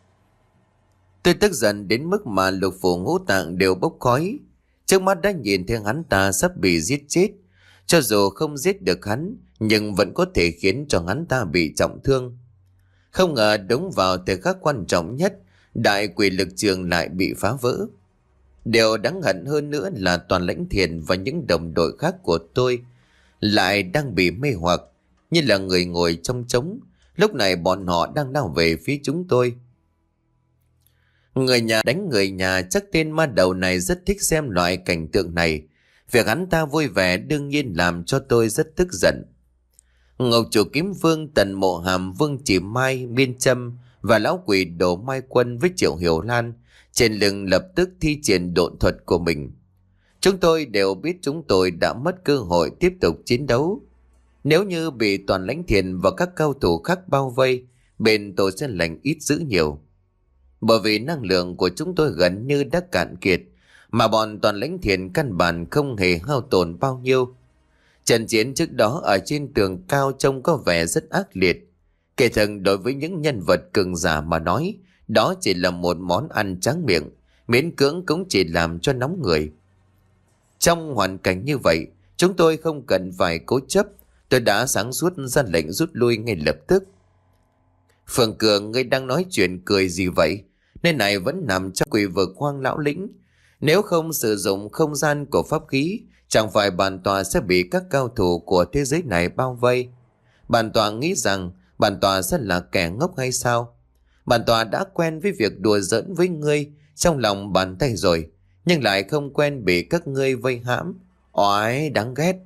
Tôi tức giận đến mức mà lục phủ ngũ tạng đều bốc khói. Trước mắt đã nhìn thấy hắn ta sắp bị giết chết. Cho dù không giết được hắn, nhưng vẫn có thể khiến cho hắn ta bị trọng thương. Không ngờ đúng vào thời khắc quan trọng nhất, đại quỷ lực trường lại bị phá vỡ. Điều đáng hận hơn nữa là Toàn Lãnh Thiền và những đồng đội khác của tôi lại đang bị mê hoặc, như là người ngồi trong trống. Lúc này bọn họ đang lao về phía chúng tôi. Người nhà đánh người nhà, chắc tên ma đầu này rất thích xem loại cảnh tượng này. Việc hắn ta vui vẻ đương nhiên làm cho tôi rất tức giận. Ngọc Chủ Kiếm Vương, Tần Mộ Hàm, Vương Chỉ Mai, Miên Trâm và lão quỷ Đồ Mai Quân với Triệu Hiểu Lan trên lưng lập tức thi triển độn thuật của mình. Chúng tôi đều biết chúng tôi đã mất cơ hội tiếp tục chiến đấu. Nếu như bị Toàn Lãnh Thiền và các cao thủ khác bao vây, bên tôi sẽ lành ít dữ nhiều. Bởi vì năng lượng của chúng tôi gần như đã cạn kiệt, mà bọn Toàn Lãnh Thiền căn bản không hề hao tổn bao nhiêu. Trận chiến trước đó ở trên tường cao trông có vẻ rất ác liệt. Kể thần đối với những nhân vật cường giả mà nói, đó chỉ là một món ăn tráng miệng, miễn cưỡng cũng chỉ làm cho nóng người. Trong hoàn cảnh như vậy, chúng tôi không cần phải cố chấp. Tôi đã sáng suốt ra lệnh rút lui ngay lập tức. Phượng Cường, ngươi đang nói chuyện cười gì vậy? Nơi này vẫn nằm trong quỷ vực Hoang Lão Lĩnh. Nếu không sử dụng không gian của pháp khí, chẳng phải bản tọa sẽ bị các cao thủ của thế giới này bao vây. Bản tọa nghĩ rằng bản tọa sẽ là kẻ ngốc hay sao? Bản tọa đã quen với việc đùa giỡn với ngươi trong lòng bàn tay rồi, nhưng lại không quen bị các ngươi vây hãm. Oái, đáng ghét.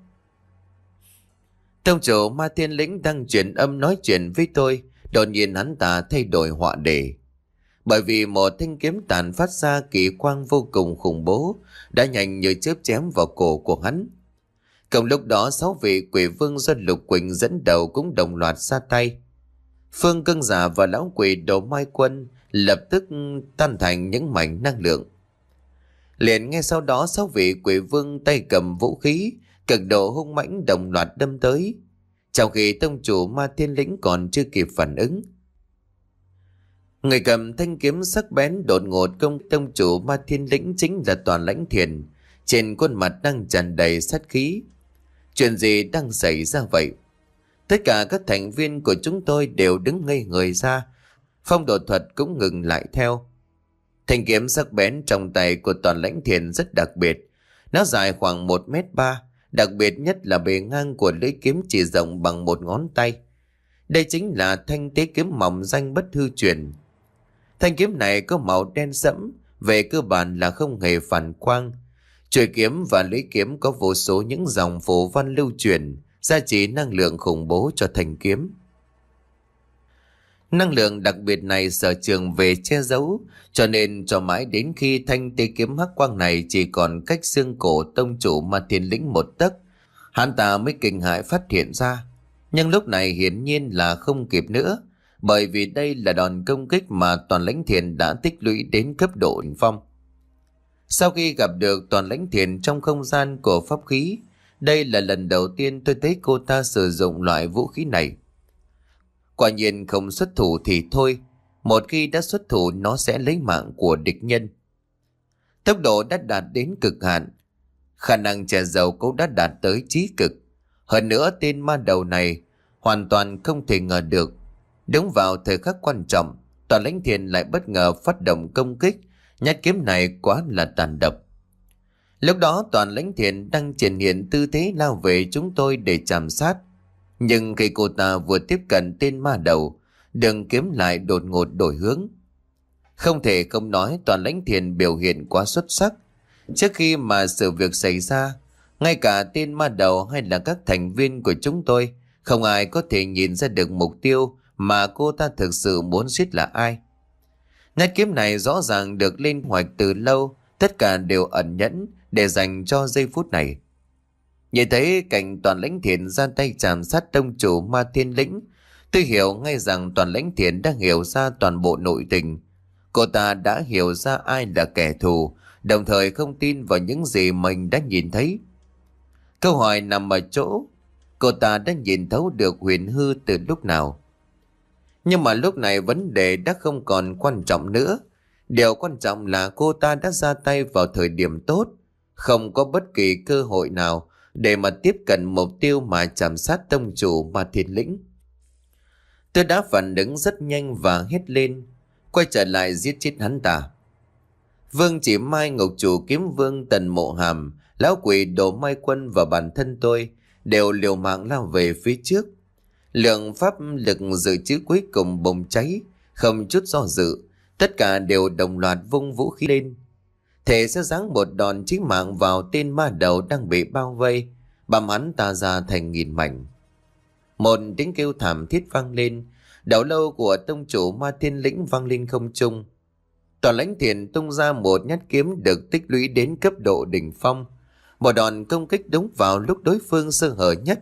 Tông chủ Ma Thiên Lĩnh đang truyền âm nói chuyện với tôi, đột nhiên hắn ta thay đổi họa đề. Bởi vì một thanh kiếm tàn phát ra kỳ quang vô cùng khủng bố đã nhanh như chớp chém vào cổ của hắn. Cùng lúc đó sáu vị quỷ vương do Lục Quỳnh dẫn đầu cũng đồng loạt ra tay. Phương Cương Giả và lão quỷ Đồ Mai Quân lập tức tan thành những mảnh năng lượng. Liền ngay sau đó sáu vị quỷ vương tay cầm vũ khí cực độ hung mãnh đồng loạt đâm tới, trong khi tông chủ Ma Thiên Lĩnh còn chưa kịp phản ứng. Người cầm thanh kiếm sắc bén đột ngột công tông chủ Ma Thiên Lĩnh chính là Toàn Lãnh Thiền. Trên khuôn mặt đang tràn đầy sát khí. Chuyện gì đang xảy ra vậy? Tất cả các thành viên của chúng tôi đều đứng ngây người ra. Phong độ thuật cũng ngừng lại theo. Thanh kiếm sắc bén trong tay của Toàn Lãnh Thiền rất đặc biệt. Nó dài khoảng một mét ba. Đặc biệt nhất là bề ngang của lưỡi kiếm chỉ rộng bằng một ngón tay. Đây chính là thanh tế kiếm mỏng danh bất hư truyền. Thanh kiếm này có màu đen sẫm, về cơ bản là không hề phản quang. Chuôi kiếm và lưỡi kiếm có vô số những dòng phù văn lưu truyền, gia trì năng lượng khủng bố cho thanh kiếm. Năng lượng đặc biệt này sở trường về che giấu, cho nên cho mãi đến khi thanh tế kiếm hắc quang này chỉ còn cách xương cổ tông chủ Ma Thiên Lĩnh một tấc, hắn ta mới kinh hãi phát hiện ra. Nhưng lúc này hiển nhiên là không kịp nữa, bởi vì đây là đòn công kích mà Toàn Lãnh Thiền đã tích lũy đến cấp độ đỉnh phong. Sau khi gặp được Toàn Lãnh Thiền trong không gian của pháp khí, đây là lần đầu tiên tôi thấy cô ta sử dụng loại vũ khí này. Quả nhiên không xuất thủ thì thôi, một khi đã xuất thủ nó sẽ lấy mạng của địch nhân. Tốc độ đã đạt đến cực hạn, khả năng che giấu cũng đã đạt tới chí cực. Hơn nữa tên ma đầu này hoàn toàn không thể ngờ được, đúng vào thời khắc quan trọng, Toàn Lãnh Thiền lại bất ngờ phát động công kích. Nhát kiếm này quá là tàn độc. Lúc đó Toàn Lãnh Thiền đang triển hiện tư thế lao về chúng tôi để chạm sát. Nhưng khi cô ta vừa tiếp cận tên ma đầu, đường kiếm lại đột ngột đổi hướng. Không thể không nói Toàn Lãnh Thiền biểu hiện quá xuất sắc. Trước khi mà sự việc xảy ra, ngay cả tên ma đầu hay là các thành viên của chúng tôi Không ai có thể nhìn ra được mục tiêu mà cô ta thực sự muốn giết là ai. Nhát kiếm này rõ ràng được lên hoạch từ lâu, tất cả đều ẩn nhẫn để dành cho giây phút này. Nhìn thấy cảnh Toàn Lãnh Thiện ra tay chạm sát tông chủ Ma Thiên Lĩnh, tôi hiểu ngay rằng Toàn Lãnh Thiện đang hiểu ra toàn bộ nội tình. Cô ta đã hiểu ra ai là kẻ thù, đồng thời không tin vào những gì mình đã nhìn thấy. Câu hỏi nằm ở chỗ, cô ta đã nhìn thấu được huyền hư từ lúc nào. Nhưng mà lúc này vấn đề đã không còn quan trọng nữa. Điều quan trọng là cô ta đã ra tay vào thời điểm tốt, không có bất kỳ cơ hội nào để mà tiếp cận mục tiêu mà chạm sát tông chủ Ma Thiên Lĩnh. Tôi đã phản ứng rất nhanh và hét lên, quay trở lại giết chết hắn ta. Vương Chỉ Mai, Ngục Chủ Kiếm Vương, Tần Mộ Hàm, Lão Quỷ Đồ Mai Quân và bản thân tôi đều liều mạng lao về phía trước. Lượng pháp lực dự trữ cuối cùng bùng cháy, không chút do dự, tất cả đều đồng loạt vung vũ khí lên. Thể sẽ giáng một đòn chí mạng vào tên ma đầu đang bị bao vây, băm hắn ta ra thành nghìn mảnh. Một tiếng kêu thảm thiết vang lên, đầu lâu của tông chủ Ma Thiên Lĩnh vang lên không trung. Toàn Lãnh Thiện tung ra một nhát kiếm được tích lũy đến cấp độ đỉnh phong, một đòn công kích đúng vào lúc đối phương sơ hở nhất.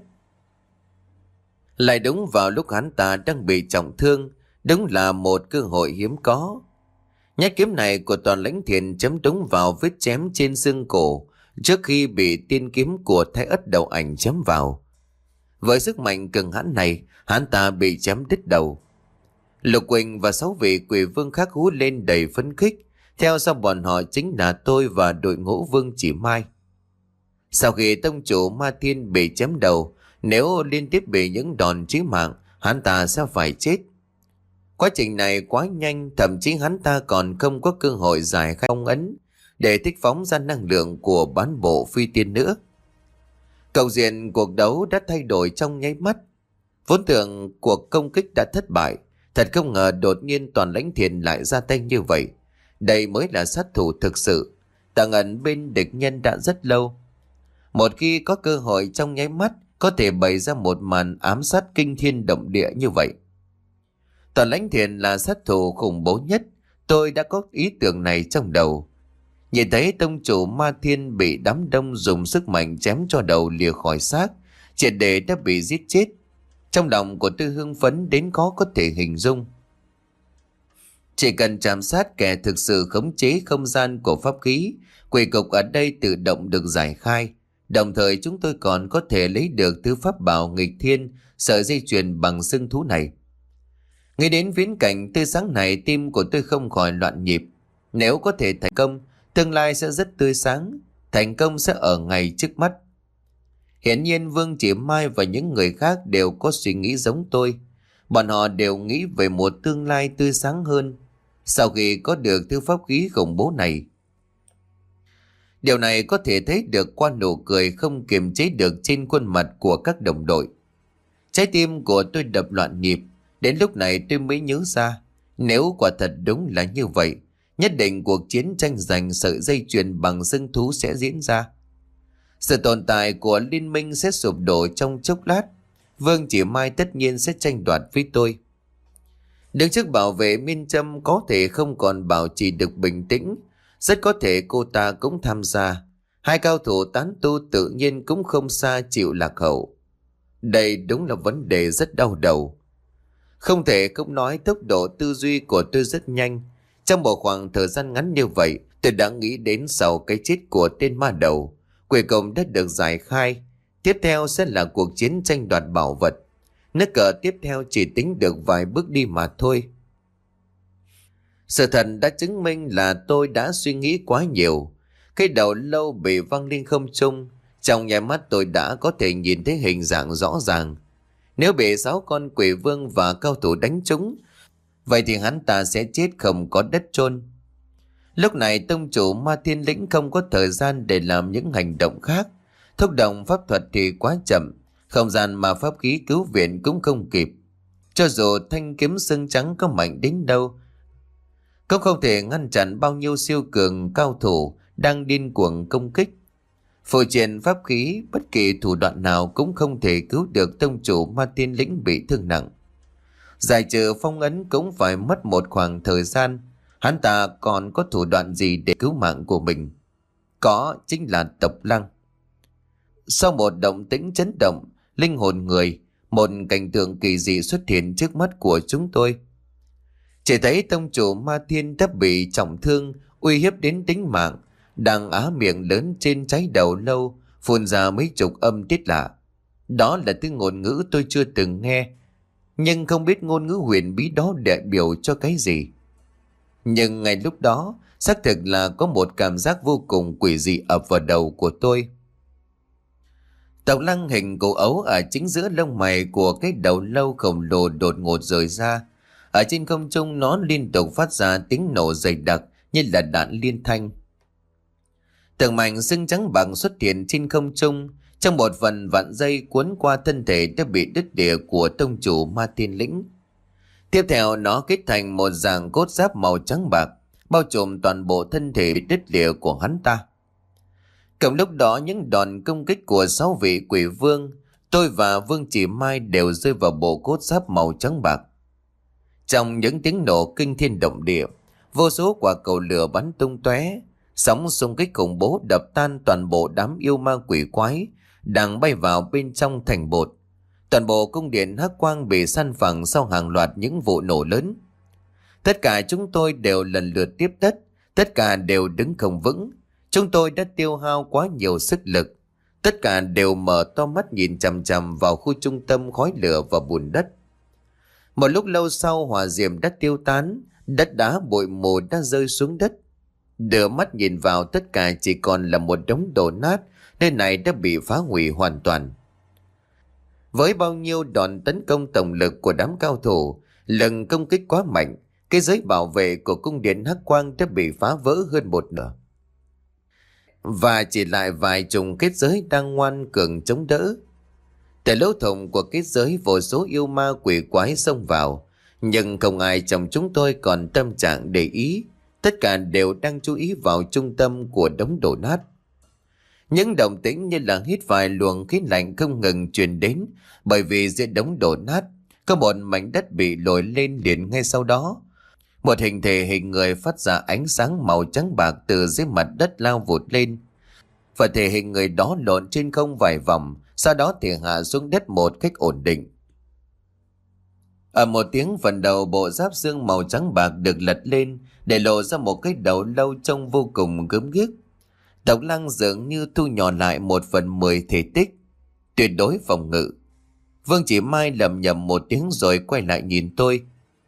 Lại đúng vào lúc hắn ta đang bị trọng thương, đúng là một cơ hội hiếm có. Nhát kiếm này của Toàn Lãnh Thiện chấm đúng vào vết chém trên xương cổ trước khi bị tiên kiếm của Thái Ất Đầu Ảnh chém vào. Với sức mạnh cường hãn này, hắn ta bị chém đứt đầu. Lục Quỳnh và sáu vị quỷ vương khác hú lên đầy phấn khích, theo sau bọn họ chính là tôi và đội ngũ Vương Chỉ Mai. Sau khi tông chủ Ma Thiên bị chém đầu, nếu liên tiếp bị những đòn chí mạng, hắn ta sẽ phải chết. Quá trình này quá nhanh, thậm chí hắn ta còn không có cơ hội giải khai phong ấn để thích phóng ra năng lượng của bán bộ phi tiên nữa. Cục diện cuộc đấu đã thay đổi trong nháy mắt. Vốn tưởng cuộc công kích đã thất bại, thật không ngờ đột nhiên Toàn Lãnh Thiện lại ra tay như vậy. Đây mới là sát thủ thực sự, tàng ẩn bên địch nhân đã rất lâu. Một khi có cơ hội trong nháy mắt, có thể bày ra một màn ám sát kinh thiên động địa như vậy. Toàn Lãnh Thiện là sát thủ khủng bố nhất, tôi đã có ý tưởng này trong đầu. Nhìn thấy tông chủ Ma Thiên bị đám đông dùng sức mạnh chém cho đầu lìa khỏi xác, triệt để đã bị giết chết. Trong lòng của tôi hưng phấn đến khó có thể hình dung. Chỉ cần chạm sát kẻ thực sự khống chế không gian của pháp khí, quỷ cục ở đây tự động được giải khai. Đồng thời chúng tôi còn có thể lấy được thứ pháp bảo nghịch thiên, sợi dây chuyền bằng xương thú này. Nghĩ đến viễn cảnh tươi sáng này, tim của tôi không khỏi loạn nhịp. Nếu có thể thành công, tương lai sẽ rất tươi sáng, thành công sẽ ở ngay trước mắt. Hiển nhiên Vương Chỉ Mai và những người khác đều có suy nghĩ giống tôi. Bọn họ đều nghĩ về một tương lai tươi sáng hơn sau khi có được thứ pháp khí khủng bố này. Điều này có thể thấy được qua nụ cười không kiềm chế được trên khuôn mặt của các đồng đội. Trái tim của tôi đập loạn nhịp. Đến lúc này tôi mới nhớ ra, nếu quả thật đúng là như vậy, nhất định cuộc chiến tranh giành sợi dây chuyền bằng xương thú sẽ diễn ra. Sự tồn tại của liên minh sẽ sụp đổ trong chốc lát. Vương Chỉ Mai tất nhiên sẽ tranh đoạt với tôi. Đứng trước bảo vệ Miên Trâm có thể không còn bảo trì được bình tĩnh, rất có thể cô ta cũng tham gia. Hai cao thủ tán tu tự nhiên cũng không xa chịu lạc hậu. Đây đúng là vấn đề rất đau đầu. Không thể không nói tốc độ tư duy của tôi rất nhanh. Trong một khoảng thời gian ngắn như vậy, tôi đã nghĩ đến sau cái chết của tên ma đầu, cuối cùng đã được giải khai. Tiếp theo sẽ là cuộc chiến tranh đoạt bảo vật. Nước cờ tiếp theo chỉ tính được vài bước đi mà thôi. Sự thật đã chứng minh là tôi đã suy nghĩ quá nhiều. Cái đầu lâu bị văng lên không trung, trong nháy mắt tôi đã có thể nhìn thấy hình dạng rõ ràng. Nếu bị sáu con quỷ vương và cao thủ đánh trúng, vậy thì hắn ta sẽ chết không có đất chôn. Lúc này tông chủ Ma Thiên Lĩnh không có thời gian để làm những hành động khác. Thúc động pháp thuật thì quá chậm, không gian mà pháp khí cứu viện cũng không kịp. Cho dù thanh kiếm xương trắng có mạnh đến đâu, cũng không thể ngăn chặn bao nhiêu siêu cường cao thủ đang điên cuồng công kích. Phù triện pháp khí, bất kỳ thủ đoạn nào cũng không thể cứu được tông chủ Ma Tiên Lĩnh bị thương nặng. Giải trừ phong ấn cũng phải mất một khoảng thời gian. Hắn ta còn có thủ đoạn gì để cứu mạng của mình? Có, chính là Tộc Lăng. Sau một động tĩnh chấn động linh hồn người, một cảnh tượng kỳ dị xuất hiện trước mắt của chúng tôi. Chỉ thấy tông chủ Ma Thiên đã bị trọng thương, uy hiếp đến tính mạng, đang á miệng lớn trên trái đầu lâu, phun ra mấy chục âm tiết lạ. Đó là thứ ngôn ngữ tôi chưa từng nghe, nhưng không biết ngôn ngữ huyền bí đó đại biểu cho cái gì. Nhưng ngay lúc đó, xác thực là có một cảm giác vô cùng quỷ dị ập vào đầu của tôi. Tộc Lăng hình cổ ấu ở chính giữa lông mày của cái đầu lâu khổng lồ đột ngột rời ra. Ở trên không trung nó liên tục phát ra tiếng nổ dày đặc như là đạn liên thanh. Từng mảnh xương trắng bạc xuất hiện trên không trung, trong một phần vạn dây cuốn qua thân thể đã bị đứt lìa của tông chủ Ma Tiên Lĩnh. Tiếp theo nó kết thành một dạng cốt giáp màu trắng bạc, bao trùm toàn bộ thân thể bị đứt lìa của hắn ta. Cùng lúc đó những đòn công kích của sáu vị quỷ vương, tôi và Vương Chỉ Mai đều rơi vào bộ cốt giáp màu trắng bạc. Trong những tiếng nổ kinh thiên động địa, vô số quả cầu lửa bắn tung tóe, sóng xung kích khủng bố đập tan toàn bộ đám yêu ma quỷ quái đang bay vào bên trong thành bột. Toàn bộ cung điện hắc quang bị san phẳng sau hàng loạt những vụ nổ lớn. Tất cả chúng tôi đều lần lượt tiếp đất, tất cả đều đứng không vững. Chúng tôi đã tiêu hao quá nhiều sức lực. Tất cả đều mở to mắt nhìn chằm chằm vào khu trung tâm khói lửa và bùn đất. Một lúc lâu sau hỏa diệm đã tiêu tán, đất đá bụi mù đã rơi xuống đất. Đưa mắt nhìn vào tất cả chỉ còn là một đống đổ nát, nơi này đã bị phá hủy hoàn toàn. Với bao nhiêu đòn tấn công tổng lực của đám cao thủ, lần công kích quá mạnh, cái giới bảo vệ của cung điện hắc quang đã bị phá vỡ hơn một nửa. Và chỉ lại vài chùm kết giới đang ngoan cường chống đỡ. Từ lỗ thủng của kết giới vô số yêu ma quỷ quái xông vào, nhưng không ai trong chúng tôi còn tâm trạng để ý. Tất cả đều đang chú ý vào trung tâm của đống đổ nát. Những động tĩnh như là hít vài luồng khí lạnh không ngừng truyền đến, bởi vì dưới đống đổ nát có một mảnh đất bị lồi lên liền ngay sau đó. Một hình thể hình người phát ra ánh sáng màu trắng bạc từ dưới mặt đất lao vụt lên. Và thể hình người đó lộn trên không vài vòng, sau đó thì hạ xuống đất một cách ổn định. Ở một tiếng, phần đầu bộ giáp xương màu trắng bạc được lật lên để lộ ra một cái đầu lâu trông vô cùng gớm ghiếc. Tộc Lăng dường như thu nhỏ lại một phần mười thể tích, tuyệt đối phòng ngự. Vương Chỉ Mai lầm nhầm một tiếng rồi quay lại nhìn tôi.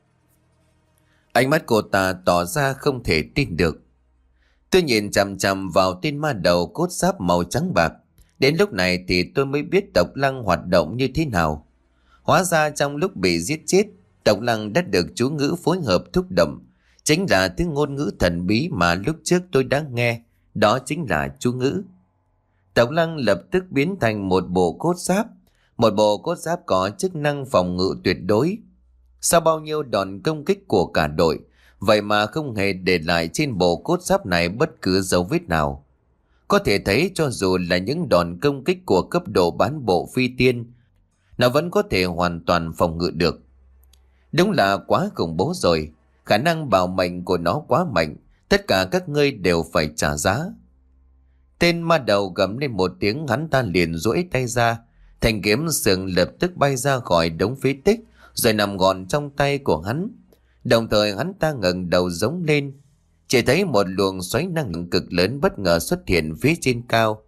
Ánh mắt cô ta tỏ ra không thể tin được. Tôi nhìn chằm chằm vào tên ma đầu cốt giáp màu trắng bạc. Đến lúc này thì tôi mới biết Tộc Lăng hoạt động như thế nào. Hóa ra trong lúc bị giết chết, Tộc Lăng đã được chú ngữ phối hợp thúc động. Chính là thứ ngôn ngữ thần bí mà lúc trước tôi đã nghe. Đó chính là chú ngữ. Tộc Lăng lập tức biến thành một bộ cốt giáp. Một bộ cốt giáp có chức năng phòng ngự tuyệt đối. Sau bao nhiêu đòn công kích của cả đội, vậy mà không hề để lại trên bộ cốt giáp này bất cứ dấu vết nào. Có thể thấy cho dù là những đòn công kích của cấp độ bán bộ phi tiên, nó vẫn có thể hoàn toàn phòng ngự được. Đúng là quá khủng bố rồi. Khả năng bảo mệnh của nó quá mạnh. Tất cả các ngươi đều phải trả giá. Tên ma đầu gầm lên một tiếng, hắn ta liền duỗi tay ra. Thanh kiếm sừng lập tức bay ra khỏi đống phế tích, rồi nằm gọn trong tay của hắn. Đồng thời hắn ta ngẩng đầu giống lên. Chỉ thấy một luồng xoáy năng lượng cực lớn bất ngờ xuất hiện phía trên cao.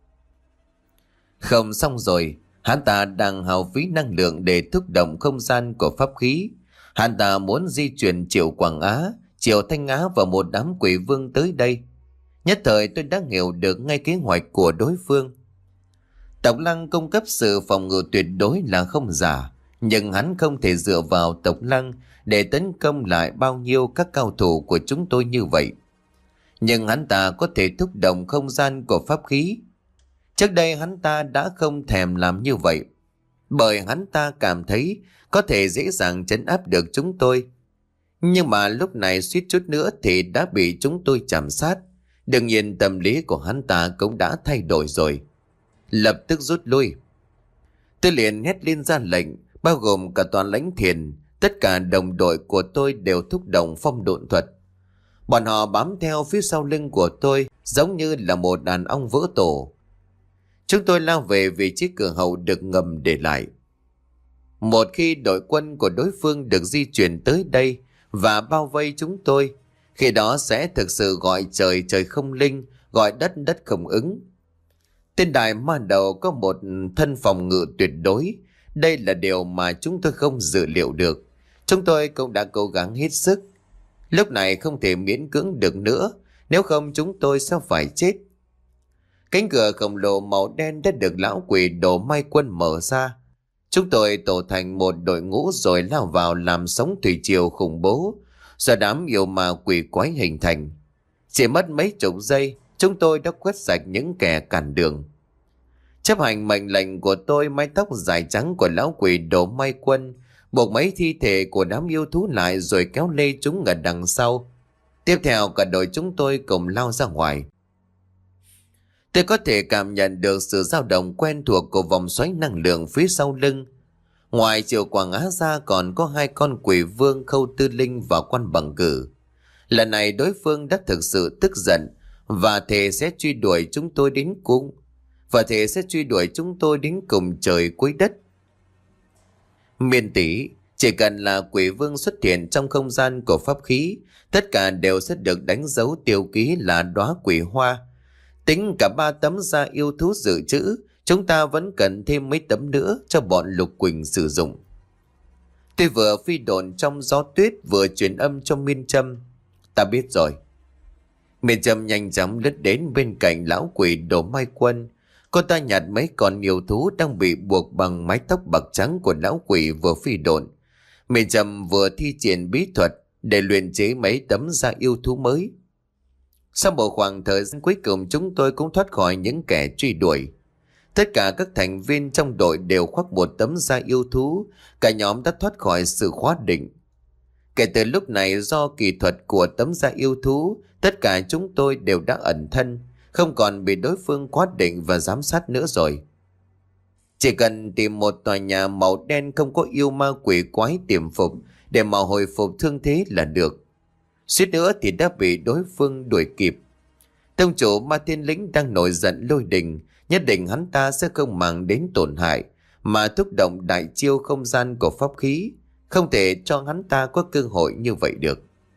Không xong rồi, hắn ta đang hao phí năng lượng để thúc động không gian của pháp khí. Hắn ta muốn di chuyển Triệu Quảng Á, Triệu Thanh Á và một đám quỷ vương tới đây. Nhất thời tôi đã hiểu được ngay kế hoạch của đối phương. Tộc Lăng cung cấp sự phòng ngự tuyệt đối là không giả, nhưng hắn không thể dựa vào Tộc Lăng để tấn công lại bao nhiêu các cao thủ của chúng tôi như vậy. Nhưng hắn ta có thể thúc động không gian của pháp khí. Trước đây hắn ta đã không thèm làm như vậy, bởi hắn ta cảm thấy có thể dễ dàng trấn áp được chúng tôi. Nhưng mà lúc này suýt chút nữa thì đã bị chúng tôi chạm sát. Đương nhiên tâm lý của hắn ta cũng đã thay đổi rồi. lập tức rút lui. Tôi liền hét lên ra lệnh, bao gồm cả toàn lãnh thiền, tất cả đồng đội của tôi đều thúc động phong độn thuật. Bọn họ bám theo phía sau lưng của tôi giống như là một đàn ong vỡ tổ. Chúng tôi lao về vị trí cửa hậu được ngầm để lại. Một khi đội quân của đối phương được di chuyển tới đây và bao vây chúng tôi, khi đó sẽ thực sự gọi trời trời không linh, gọi đất đất không ứng. Tên đại ma đầu có một thân phòng ngự tuyệt đối. Đây là điều mà chúng tôi không dự liệu được. Chúng tôi cũng đã cố gắng hết sức. Lúc này không thể miễn cưỡng được nữa, nếu không chúng tôi sẽ phải chết. Cánh cửa khổng lồ màu đen đã được lão quỷ Đồ Mai Quân mở ra. Chúng tôi tổ thành một đội ngũ rồi lao vào làm sóng thủy triều khủng bố, do đám yêu ma quỷ quái hình thành. Chỉ mất mấy chục giây, chúng tôi đã quét sạch những kẻ cản đường. Chấp hành mệnh lệnh của tôi, mái tóc dài trắng của lão quỷ Đồ Mai Quân buộc mấy thi thể của đám yêu thú lại rồi kéo lê chúng ở đằng sau. Tiếp theo cả đội chúng tôi cùng lao ra ngoài. Tôi có thể cảm nhận được sự dao động quen thuộc của vòng xoáy năng lượng phía sau lưng. Ngoài Triệu Quảng Á ra còn có hai con quỷ vương Khâu Tư Linh và Quan Bằng Cử. Lần này đối phương đã thực sự tức giận và thề sẽ truy đuổi chúng tôi đến cùng. Và thề sẽ truy đuổi chúng tôi đến cùng trời cuối đất. Miên tỷ, chỉ cần là quỷ vương xuất hiện trong không gian của pháp khí, tất cả đều sẽ được đánh dấu tiêu ký là đóa quỷ hoa. Tính cả ba tấm da yêu thú dự trữ, chúng ta vẫn cần thêm mấy tấm nữa cho bọn Lục Quỳnh sử dụng. Tôi vừa phi độn trong gió tuyết vừa truyền âm cho Miên Trâm. Ta biết rồi. Miên Trâm nhanh chóng lướt đến bên cạnh lão quỷ Đồ Mai Quân. Cô ta nhặt mấy con yêu thú đang bị buộc bằng mái tóc bạc trắng của lão quỷ vừa phi độn. Miên Trâm vừa thi triển bí thuật để luyện chế mấy tấm da yêu thú mới. Sau một khoảng thời gian cuối cùng chúng tôi cũng thoát khỏi những kẻ truy đuổi. Tất cả các thành viên trong đội đều khoác một tấm da yêu thú, cả nhóm đã thoát khỏi sự khóa định. Kể từ lúc này do kỹ thuật của tấm da yêu thú, tất cả chúng tôi đều đã ẩn thân, không còn bị đối phương khóa định và giám sát nữa rồi. Chỉ cần tìm một tòa nhà màu đen không có yêu ma quỷ quái tiềm phục để mà hồi phục thương thế là được. Suýt nữa thì đã bị đối phương đuổi kịp. Tông chủ Ma Thiên Lĩnh đang nổi giận lôi đình, nhất định hắn ta sẽ không mang đến tổn hại, mà thúc động đại chiêu không gian của pháp khí, không thể cho hắn ta có cơ hội như vậy được.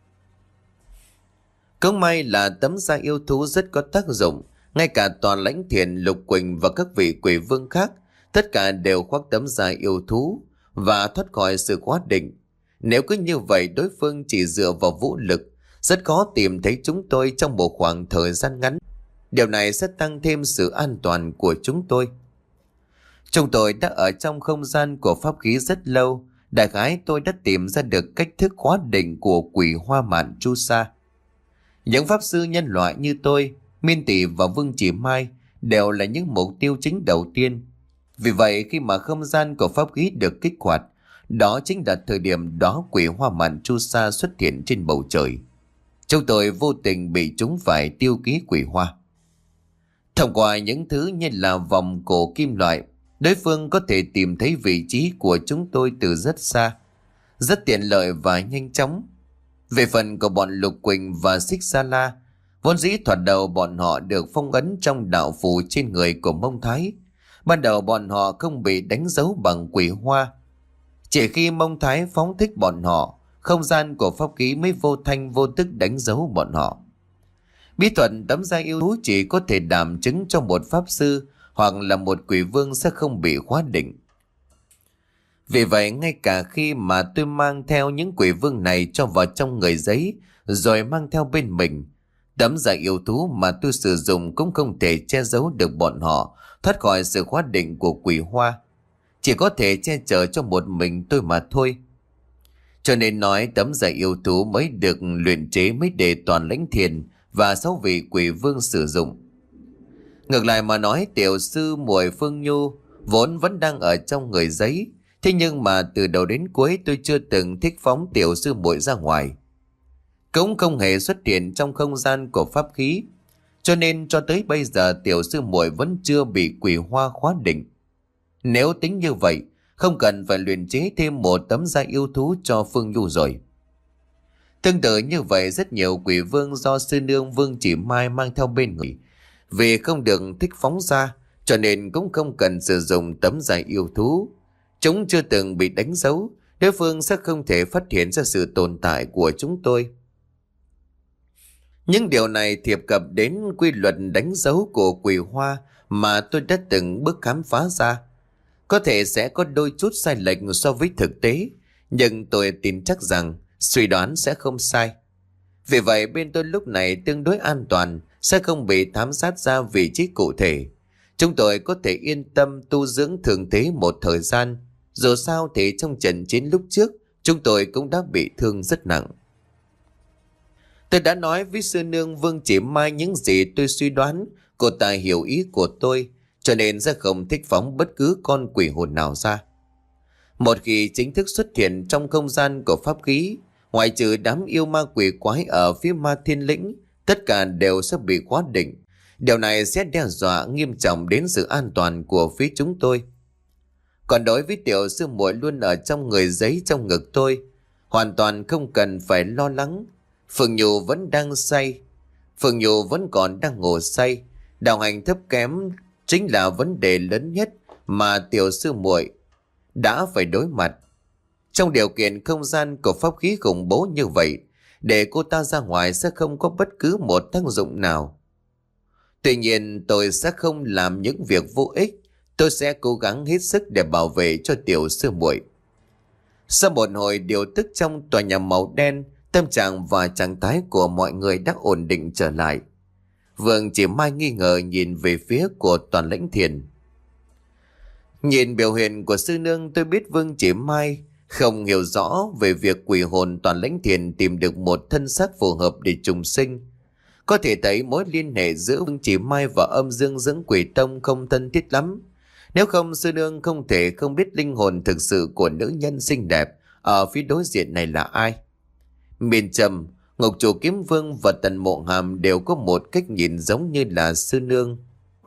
Cũng may là tấm da yêu thú rất có tác dụng, ngay cả toàn lãnh thiền, Lục Quỳnh và các vị quỷ vương khác, tất cả đều khoác tấm da yêu thú và thoát khỏi sự khóa định. Nếu cứ như vậy đối phương chỉ dựa vào vũ lực, rất khó tìm thấy chúng tôi trong một khoảng thời gian ngắn. Điều này sẽ tăng thêm sự an toàn của chúng tôi. Chúng tôi đã ở trong không gian của pháp khí rất lâu. Đại khái tôi đã tìm ra được cách thức khóa định của quỷ hoa mạn chu sa. Những pháp sư nhân loại như tôi, Miên Tỷ và Vương Chỉ Mai đều là những mục tiêu chính đầu tiên. Vì vậy khi mà không gian của pháp khí được kích hoạt, đó chính là thời điểm đó quỷ hoa mạn chu sa xuất hiện trên bầu trời. Chúng tôi vô tình bị chúng phải tiêu ký quỷ hoa. Thông qua những thứ như là vòng cổ kim loại, đối phương có thể tìm thấy vị trí của chúng tôi từ rất xa, rất tiện lợi và nhanh chóng. Về phần của bọn Lục Quỳnh và Xích Sa La, vốn dĩ thoạt đầu bọn họ được phong ấn trong đạo phù trên người của Mông Thái. Ban đầu bọn họ không bị đánh dấu bằng quỷ hoa. Chỉ khi Mông Thái phóng thích bọn họ, không gian của pháp khí mới vô thanh vô tức đánh dấu bọn họ. Bí thuật tấm da yêu thú chỉ có thể đảm chứng cho một pháp sư hoặc là một quỷ vương sẽ không bị khóa định. Vì vậy ngay cả khi mà tôi mang theo những quỷ vương này cho vào trong người giấy rồi mang theo bên mình, tấm da yêu thú mà tôi sử dụng cũng không thể che giấu được bọn họ thoát khỏi sự khóa định của quỷ hoa. Chỉ có thể che chở cho một mình tôi mà thôi. Cho nên nói tấm da yêu thú mới được luyện chế mới để toàn lãnh thiền và sáu vị quỷ vương sử dụng. Ngược lại mà nói, tiểu sư muội Phương Nhu vốn vẫn đang ở trong người giấy, thế nhưng mà từ đầu đến cuối tôi chưa từng thích phóng tiểu sư muội ra ngoài. Cũng không hề xuất hiện trong không gian của pháp khí. Cho nên cho tới bây giờ tiểu sư muội vẫn chưa bị quỷ hoa khóa định. Nếu tính như vậy, không cần phải luyện chế thêm một tấm da yêu thú cho Phương Nhu rồi. Tương tự như vậy, rất nhiều quỷ vương do sư nương Vương Chỉ Mai mang theo bên người, vì không được thích phóng ra, cho nên cũng không cần sử dụng tấm da yêu thú. Chúng chưa từng bị đánh dấu, đối phương sẽ không thể phát hiện ra sự tồn tại của chúng tôi. Những điều này thiệp cập đến quy luật đánh dấu của quỷ hoa mà tôi đã từng bước khám phá ra. Có thể sẽ có đôi chút sai lệch so với thực tế, nhưng tôi tin chắc rằng suy đoán sẽ không sai. Vì vậy bên tôi lúc này tương đối an toàn, sẽ không bị thám sát ra vị trí cụ thể. Chúng tôi có thể yên tâm tu dưỡng thường thế một thời gian. Dù sao thì trong trận chiến lúc trước, chúng tôi cũng đã bị thương rất nặng. Tôi đã nói với sư nương Vương Chỉ Mai những gì tôi suy đoán, cô ta hiểu ý của tôi, cho nên sẽ không thích phóng bất cứ con quỷ hồn nào ra. Một khi chính thức xuất hiện trong không gian của pháp khí, ngoại trừ đám yêu ma quỷ quái ở phía Ma Thiên Lĩnh, tất cả đều sẽ bị khóa định. Điều này sẽ đe dọa nghiêm trọng đến sự an toàn của phía chúng tôi. Còn đối với tiểu sư muội luôn ở trong người giấy trong ngực tôi, hoàn toàn không cần phải lo lắng. Phương Nhu vẫn đang say, Phương Nhu vẫn còn đang ngủ say. Đạo hành thấp kém chính là vấn đề lớn nhất mà tiểu sư muội đã phải đối mặt. Trong điều kiện không gian của pháp khí khủng bố như vậy, để cô ta ra ngoài sẽ không có bất cứ một tác dụng nào. Tuy nhiên tôi sẽ không làm những việc vô ích. Tôi sẽ cố gắng hết sức để bảo vệ cho tiểu sư muội. Sau một hồi điều tức trong tòa nhà màu đen, tâm trạng và trạng thái của mọi người đã ổn định trở lại. Vương Chỉ Mai nghi ngờ nhìn về phía của Toàn Lãnh Thiền. Nhìn biểu hiện của sư nương, tôi biết Vương Chỉ Mai không hiểu rõ về việc quỷ hồn Toàn Lãnh Thiền tìm được một thân xác phù hợp để trùng sinh. Có thể thấy mối liên hệ giữa Vương Chỉ Mai và âm dương dưỡng quỷ tông không thân thiết lắm. Nếu không, sư nương không thể không biết linh hồn thực sự của nữ nhân xinh đẹp ở phía đối diện này là ai. Miền Trầm, Ngục Chủ Kiếm Vương và Tần Mộ Hàm đều có một cách nhìn giống như là sư nương.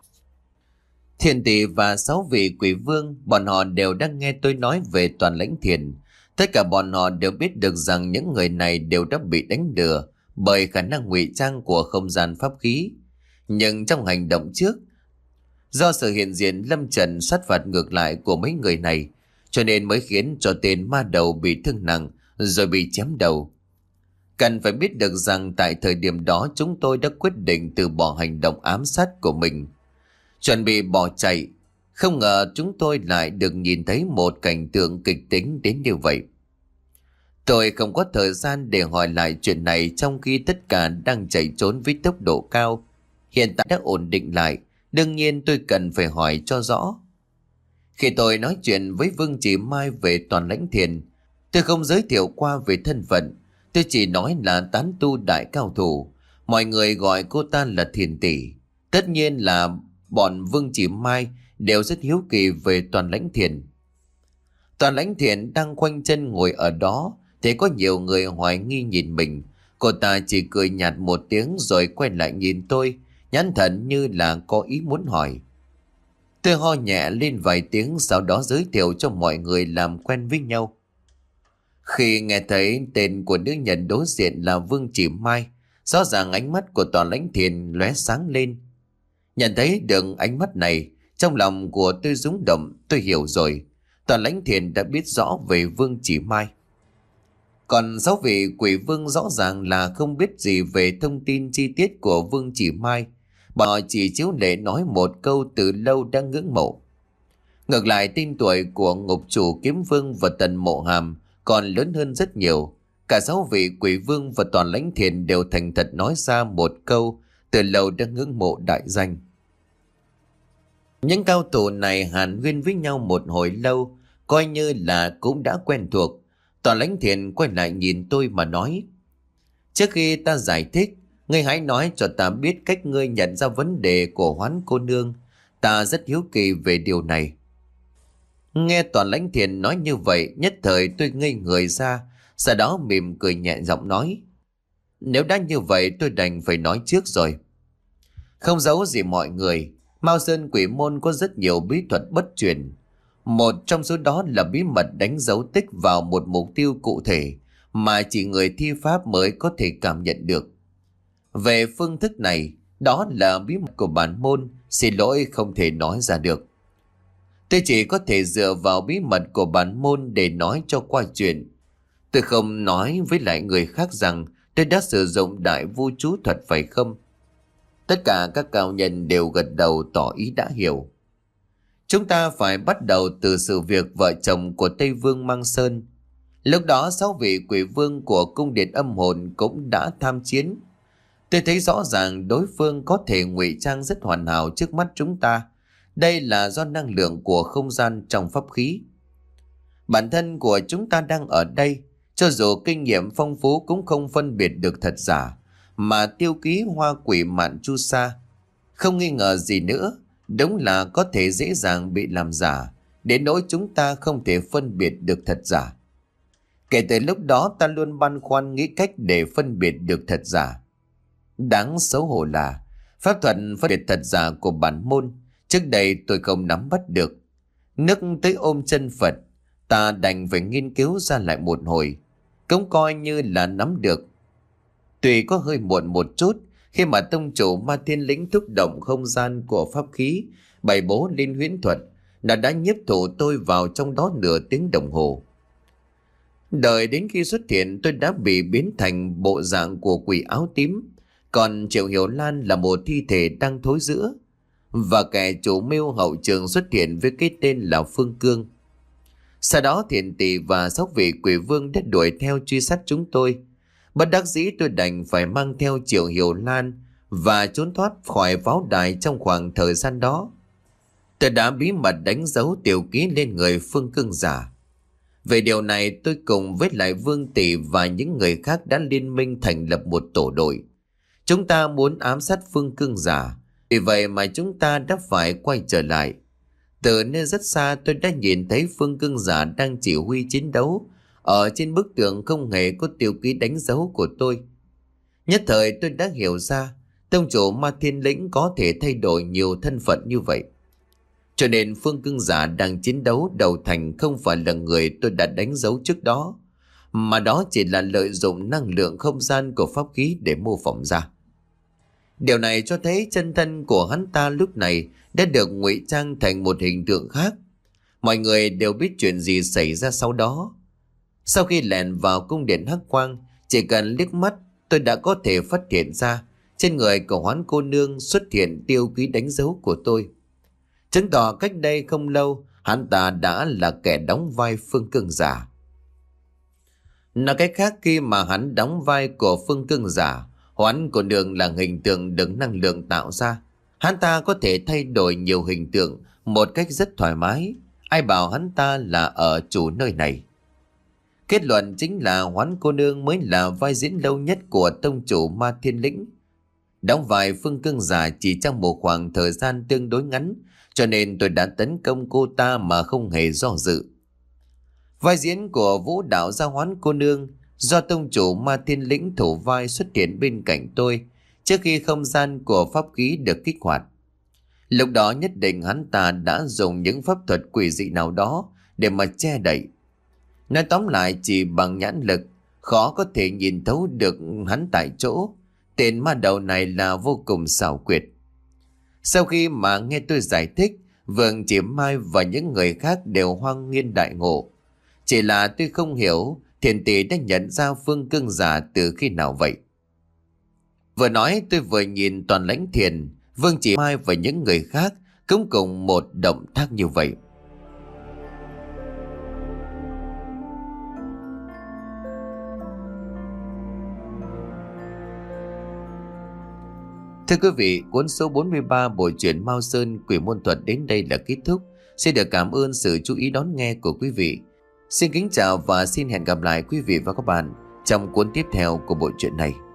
Thiền Tỷ và sáu vị quỷ vương, bọn họ đều đang nghe tôi nói về Toàn Lãnh Thiền. Tất cả bọn họ đều biết được rằng những người này đều đã bị đánh lừa bởi khả năng ngụy trang của không gian pháp khí. Nhưng trong hành động trước, do sự hiện diện lâm trận sát phạt ngược lại của mấy người này, cho nên mới khiến cho tên ma đầu bị thương nặng rồi bị chém đầu. Cần phải biết được rằng tại thời điểm đó chúng tôi đã quyết định từ bỏ hành động ám sát của mình, chuẩn bị bỏ chạy. Không ngờ chúng tôi lại được nhìn thấy một cảnh tượng kịch tính đến như vậy. Tôi không có thời gian để hỏi lại chuyện này trong khi tất cả đang chạy trốn với tốc độ cao. Hiện tại đã ổn định lại, đương nhiên tôi cần phải hỏi cho rõ. Khi tôi nói chuyện với Vương Chỉ Mai về Toàn Lãnh Thiền, tôi không giới thiệu qua về thân phận. Tôi chỉ nói là tán tu đại cao thủ. Mọi người gọi cô ta là Thiền Tỷ. Tất nhiên là bọn Vương Chỉ Mai đều rất hiếu kỳ về Toàn Lãnh Thiền. Toàn Lãnh Thiền đang khoanh chân ngồi ở đó, thấy có nhiều người hoài nghi nhìn mình. Cô ta chỉ cười nhạt một tiếng rồi quay lại nhìn tôi, nhãn thần như là có ý muốn hỏi. Tôi ho nhẹ lên vài tiếng, sau đó giới thiệu cho mọi người làm quen với nhau. Khi nghe thấy tên của nữ nhân đối diện là Vương Chỉ Mai, rõ ràng ánh mắt của Toàn Lãnh Thiền lóe sáng lên. Nhận thấy được ánh mắt này, trong lòng của tôi rung động. Tôi hiểu rồi, Toàn Lãnh Thiền đã biết rõ về Vương Chỉ Mai. Còn sáu vị quỷ vương rõ ràng là không biết gì về thông tin chi tiết của Vương Chỉ Mai. Bọn họ chỉ chiếu lệ nói một câu từ lâu đang ngưỡng mộ. Ngược lại, tên tuổi của Ngục Chủ Kiếm Vương và Tần Mộ Hàm còn lớn hơn rất nhiều. Cả sáu vị quỷ vương và Toàn Lãnh Thiền đều thành thật nói ra một câu từ lâu đang ngưỡng mộ đại danh. Những cao thủ này hàn huyên với nhau một hồi lâu, coi như là cũng đã quen thuộc. Toàn Lãnh Thiền quay lại nhìn tôi mà nói: Trước khi ta giải thích, ngươi hãy nói cho ta biết cách ngươi nhận ra vấn đề của Hoán cô nương. Ta rất hiếu kỳ về điều này. Nghe Toàn Lãnh Thiền nói như vậy, nhất thời tôi ngây người ra, sau đó mỉm cười nhẹ giọng nói: Nếu đã như vậy tôi đành phải nói trước rồi. Không giấu gì mọi người, Mao Sơn Quỷ Môn có rất nhiều bí thuật bất truyền. Một trong số đó là bí mật đánh dấu tích vào một mục tiêu cụ thể mà chỉ người thi pháp mới có thể cảm nhận được. Về phương thức này, đó là bí mật của bản môn, xin lỗi không thể nói ra được. Tôi chỉ có thể dựa vào bí mật của bản môn để nói cho qua chuyện. Tôi không nói với lại người khác rằng tôi đã sử dụng đại vu chú thuật phải không? Tất cả các cao nhân đều gật đầu tỏ ý đã hiểu. Chúng ta phải bắt đầu từ sự việc vợ chồng của Tây Vương Mang Sơn. Lúc đó sáu vị quỷ vương của cung điện âm hồn cũng đã tham chiến. Tôi thấy rõ ràng đối phương có thể ngụy trang rất hoàn hảo trước mắt chúng ta. Đây là do năng lượng của không gian trong pháp khí. Bản thân của chúng ta đang ở đây, cho dù kinh nghiệm phong phú cũng không phân biệt được thật giả, mà tiêu ký hoa quỷ mạn chu sa. Không nghi ngờ gì nữa, đúng là có thể dễ dàng bị làm giả, đến nỗi chúng ta không thể phân biệt được thật giả. Kể từ lúc đó ta luôn băn khoăn nghĩ cách để phân biệt được thật giả. Đáng xấu hổ là pháp thuật phân biệt thật giả của bản môn trước đây tôi không nắm bắt được. Nước tới ôm chân Phật, ta đành phải nghiên cứu ra lại một hồi, cũng coi như là nắm được. Tuy có hơi muộn một chút khi mà tông chủ Ma Thiên Lĩnh thúc động không gian của pháp khí bày bố lên huyễn thuật, đã đã nhiếp thủ tôi vào trong đó nửa tiếng đồng hồ. Đợi đến khi xuất hiện, tôi đã bị biến thành bộ dạng của quỷ áo tím, còn Triệu Hiểu Lan là một thi thể đang thối rữa, và kẻ chủ mưu hậu trường xuất hiện với cái tên là Phương Cương. Sau đó Thiện Tỷ và sáu vị quỷ vương đã đuổi theo truy sát chúng tôi. Bất đắc dĩ tôi đành phải mang theo Triệu Hiểu Lan và trốn thoát khỏi pháo đài trong khoảng thời gian đó. Tôi đã bí mật đánh dấu tiểu ký lên người Phương Cương giả. Về điều này tôi cùng với lại Vương Tỷ và những người khác đã liên minh thành lập một tổ đội. Chúng ta muốn ám sát Phương Cương giả, vì vậy mà chúng ta đã phải quay trở lại. Từ nơi rất xa tôi đã nhìn thấy Phương Cương giả đang chỉ huy chiến đấu. Ở trên bức tường không hề có tiêu ký đánh dấu của tôi. Nhất thời tôi đã hiểu ra tông chủ Ma Thiên Lĩnh có thể thay đổi nhiều thân phận như vậy. Cho nên Phương Cương giả đang chiến đấu đầu thành không phải là người tôi đã đánh dấu trước đó, mà đó chỉ là lợi dụng năng lượng không gian của pháp khí để mô phỏng ra. Điều này cho thấy chân thân của hắn ta lúc này đã được ngụy trang thành một hình tượng khác. Mọi người đều biết chuyện gì xảy ra sau đó. Sau khi lẻn vào cung điện Hắc Quang, chỉ cần liếc mắt tôi đã có thể phát hiện ra trên người của Hoán cô nương xuất hiện tiêu ký đánh dấu của tôi, chứng tỏ cách đây không lâu hắn ta đã là kẻ đóng vai Phương Cương giả. Nói cách khác, khi mà hắn đóng vai của Phương Cương giả, Hoán cô nương là hình tượng được năng lượng tạo ra. Hắn ta có thể thay đổi nhiều hình tượng một cách rất thoải mái. Ai bảo hắn ta là ở chủ nơi này. Kết luận chính là Hoán cô nương mới là vai diễn lâu nhất của tông chủ Ma Thiên Lĩnh. Đóng vai Phương Cương giả chỉ trong một khoảng thời gian tương đối ngắn, cho nên tôi đã tấn công cô ta mà không hề do dự. Vai diễn của Vũ Đạo Gia Hoán cô nương do tông chủ Ma Thiên Lĩnh thủ vai xuất hiện bên cạnh tôi trước khi không gian của pháp khí được kích hoạt. Lúc đó nhất định hắn ta đã dùng những pháp thuật quỷ dị nào đó để mà che đậy. Nói tóm lại, chỉ bằng nhãn lực khó có thể nhìn thấu được hắn tại chỗ. Tên ma đầu này là vô cùng xảo quyệt. Sau khi mà nghe tôi giải thích, Vương Chỉ Mai và những người khác đều hoang nghiên đại ngộ. Chỉ là tôi không hiểu Thiền Tỷ đã nhận ra Phương Cương giả từ khi nào vậy. Vừa nói tôi vừa nhìn Toàn Lãnh Thiền, Vương Chỉ Mai và những người khác cũng cùng một động tác như vậy. Thưa quý vị, cuốn số bốn mươi ba bộ truyện Mao Sơn Quỷ Môn Thuật đến đây là kết thúc. Xin được cảm ơn sự chú ý đón nghe của quý vị. Xin kính chào và xin hẹn gặp lại quý vị và các bạn trong cuốn tiếp theo của bộ truyện này.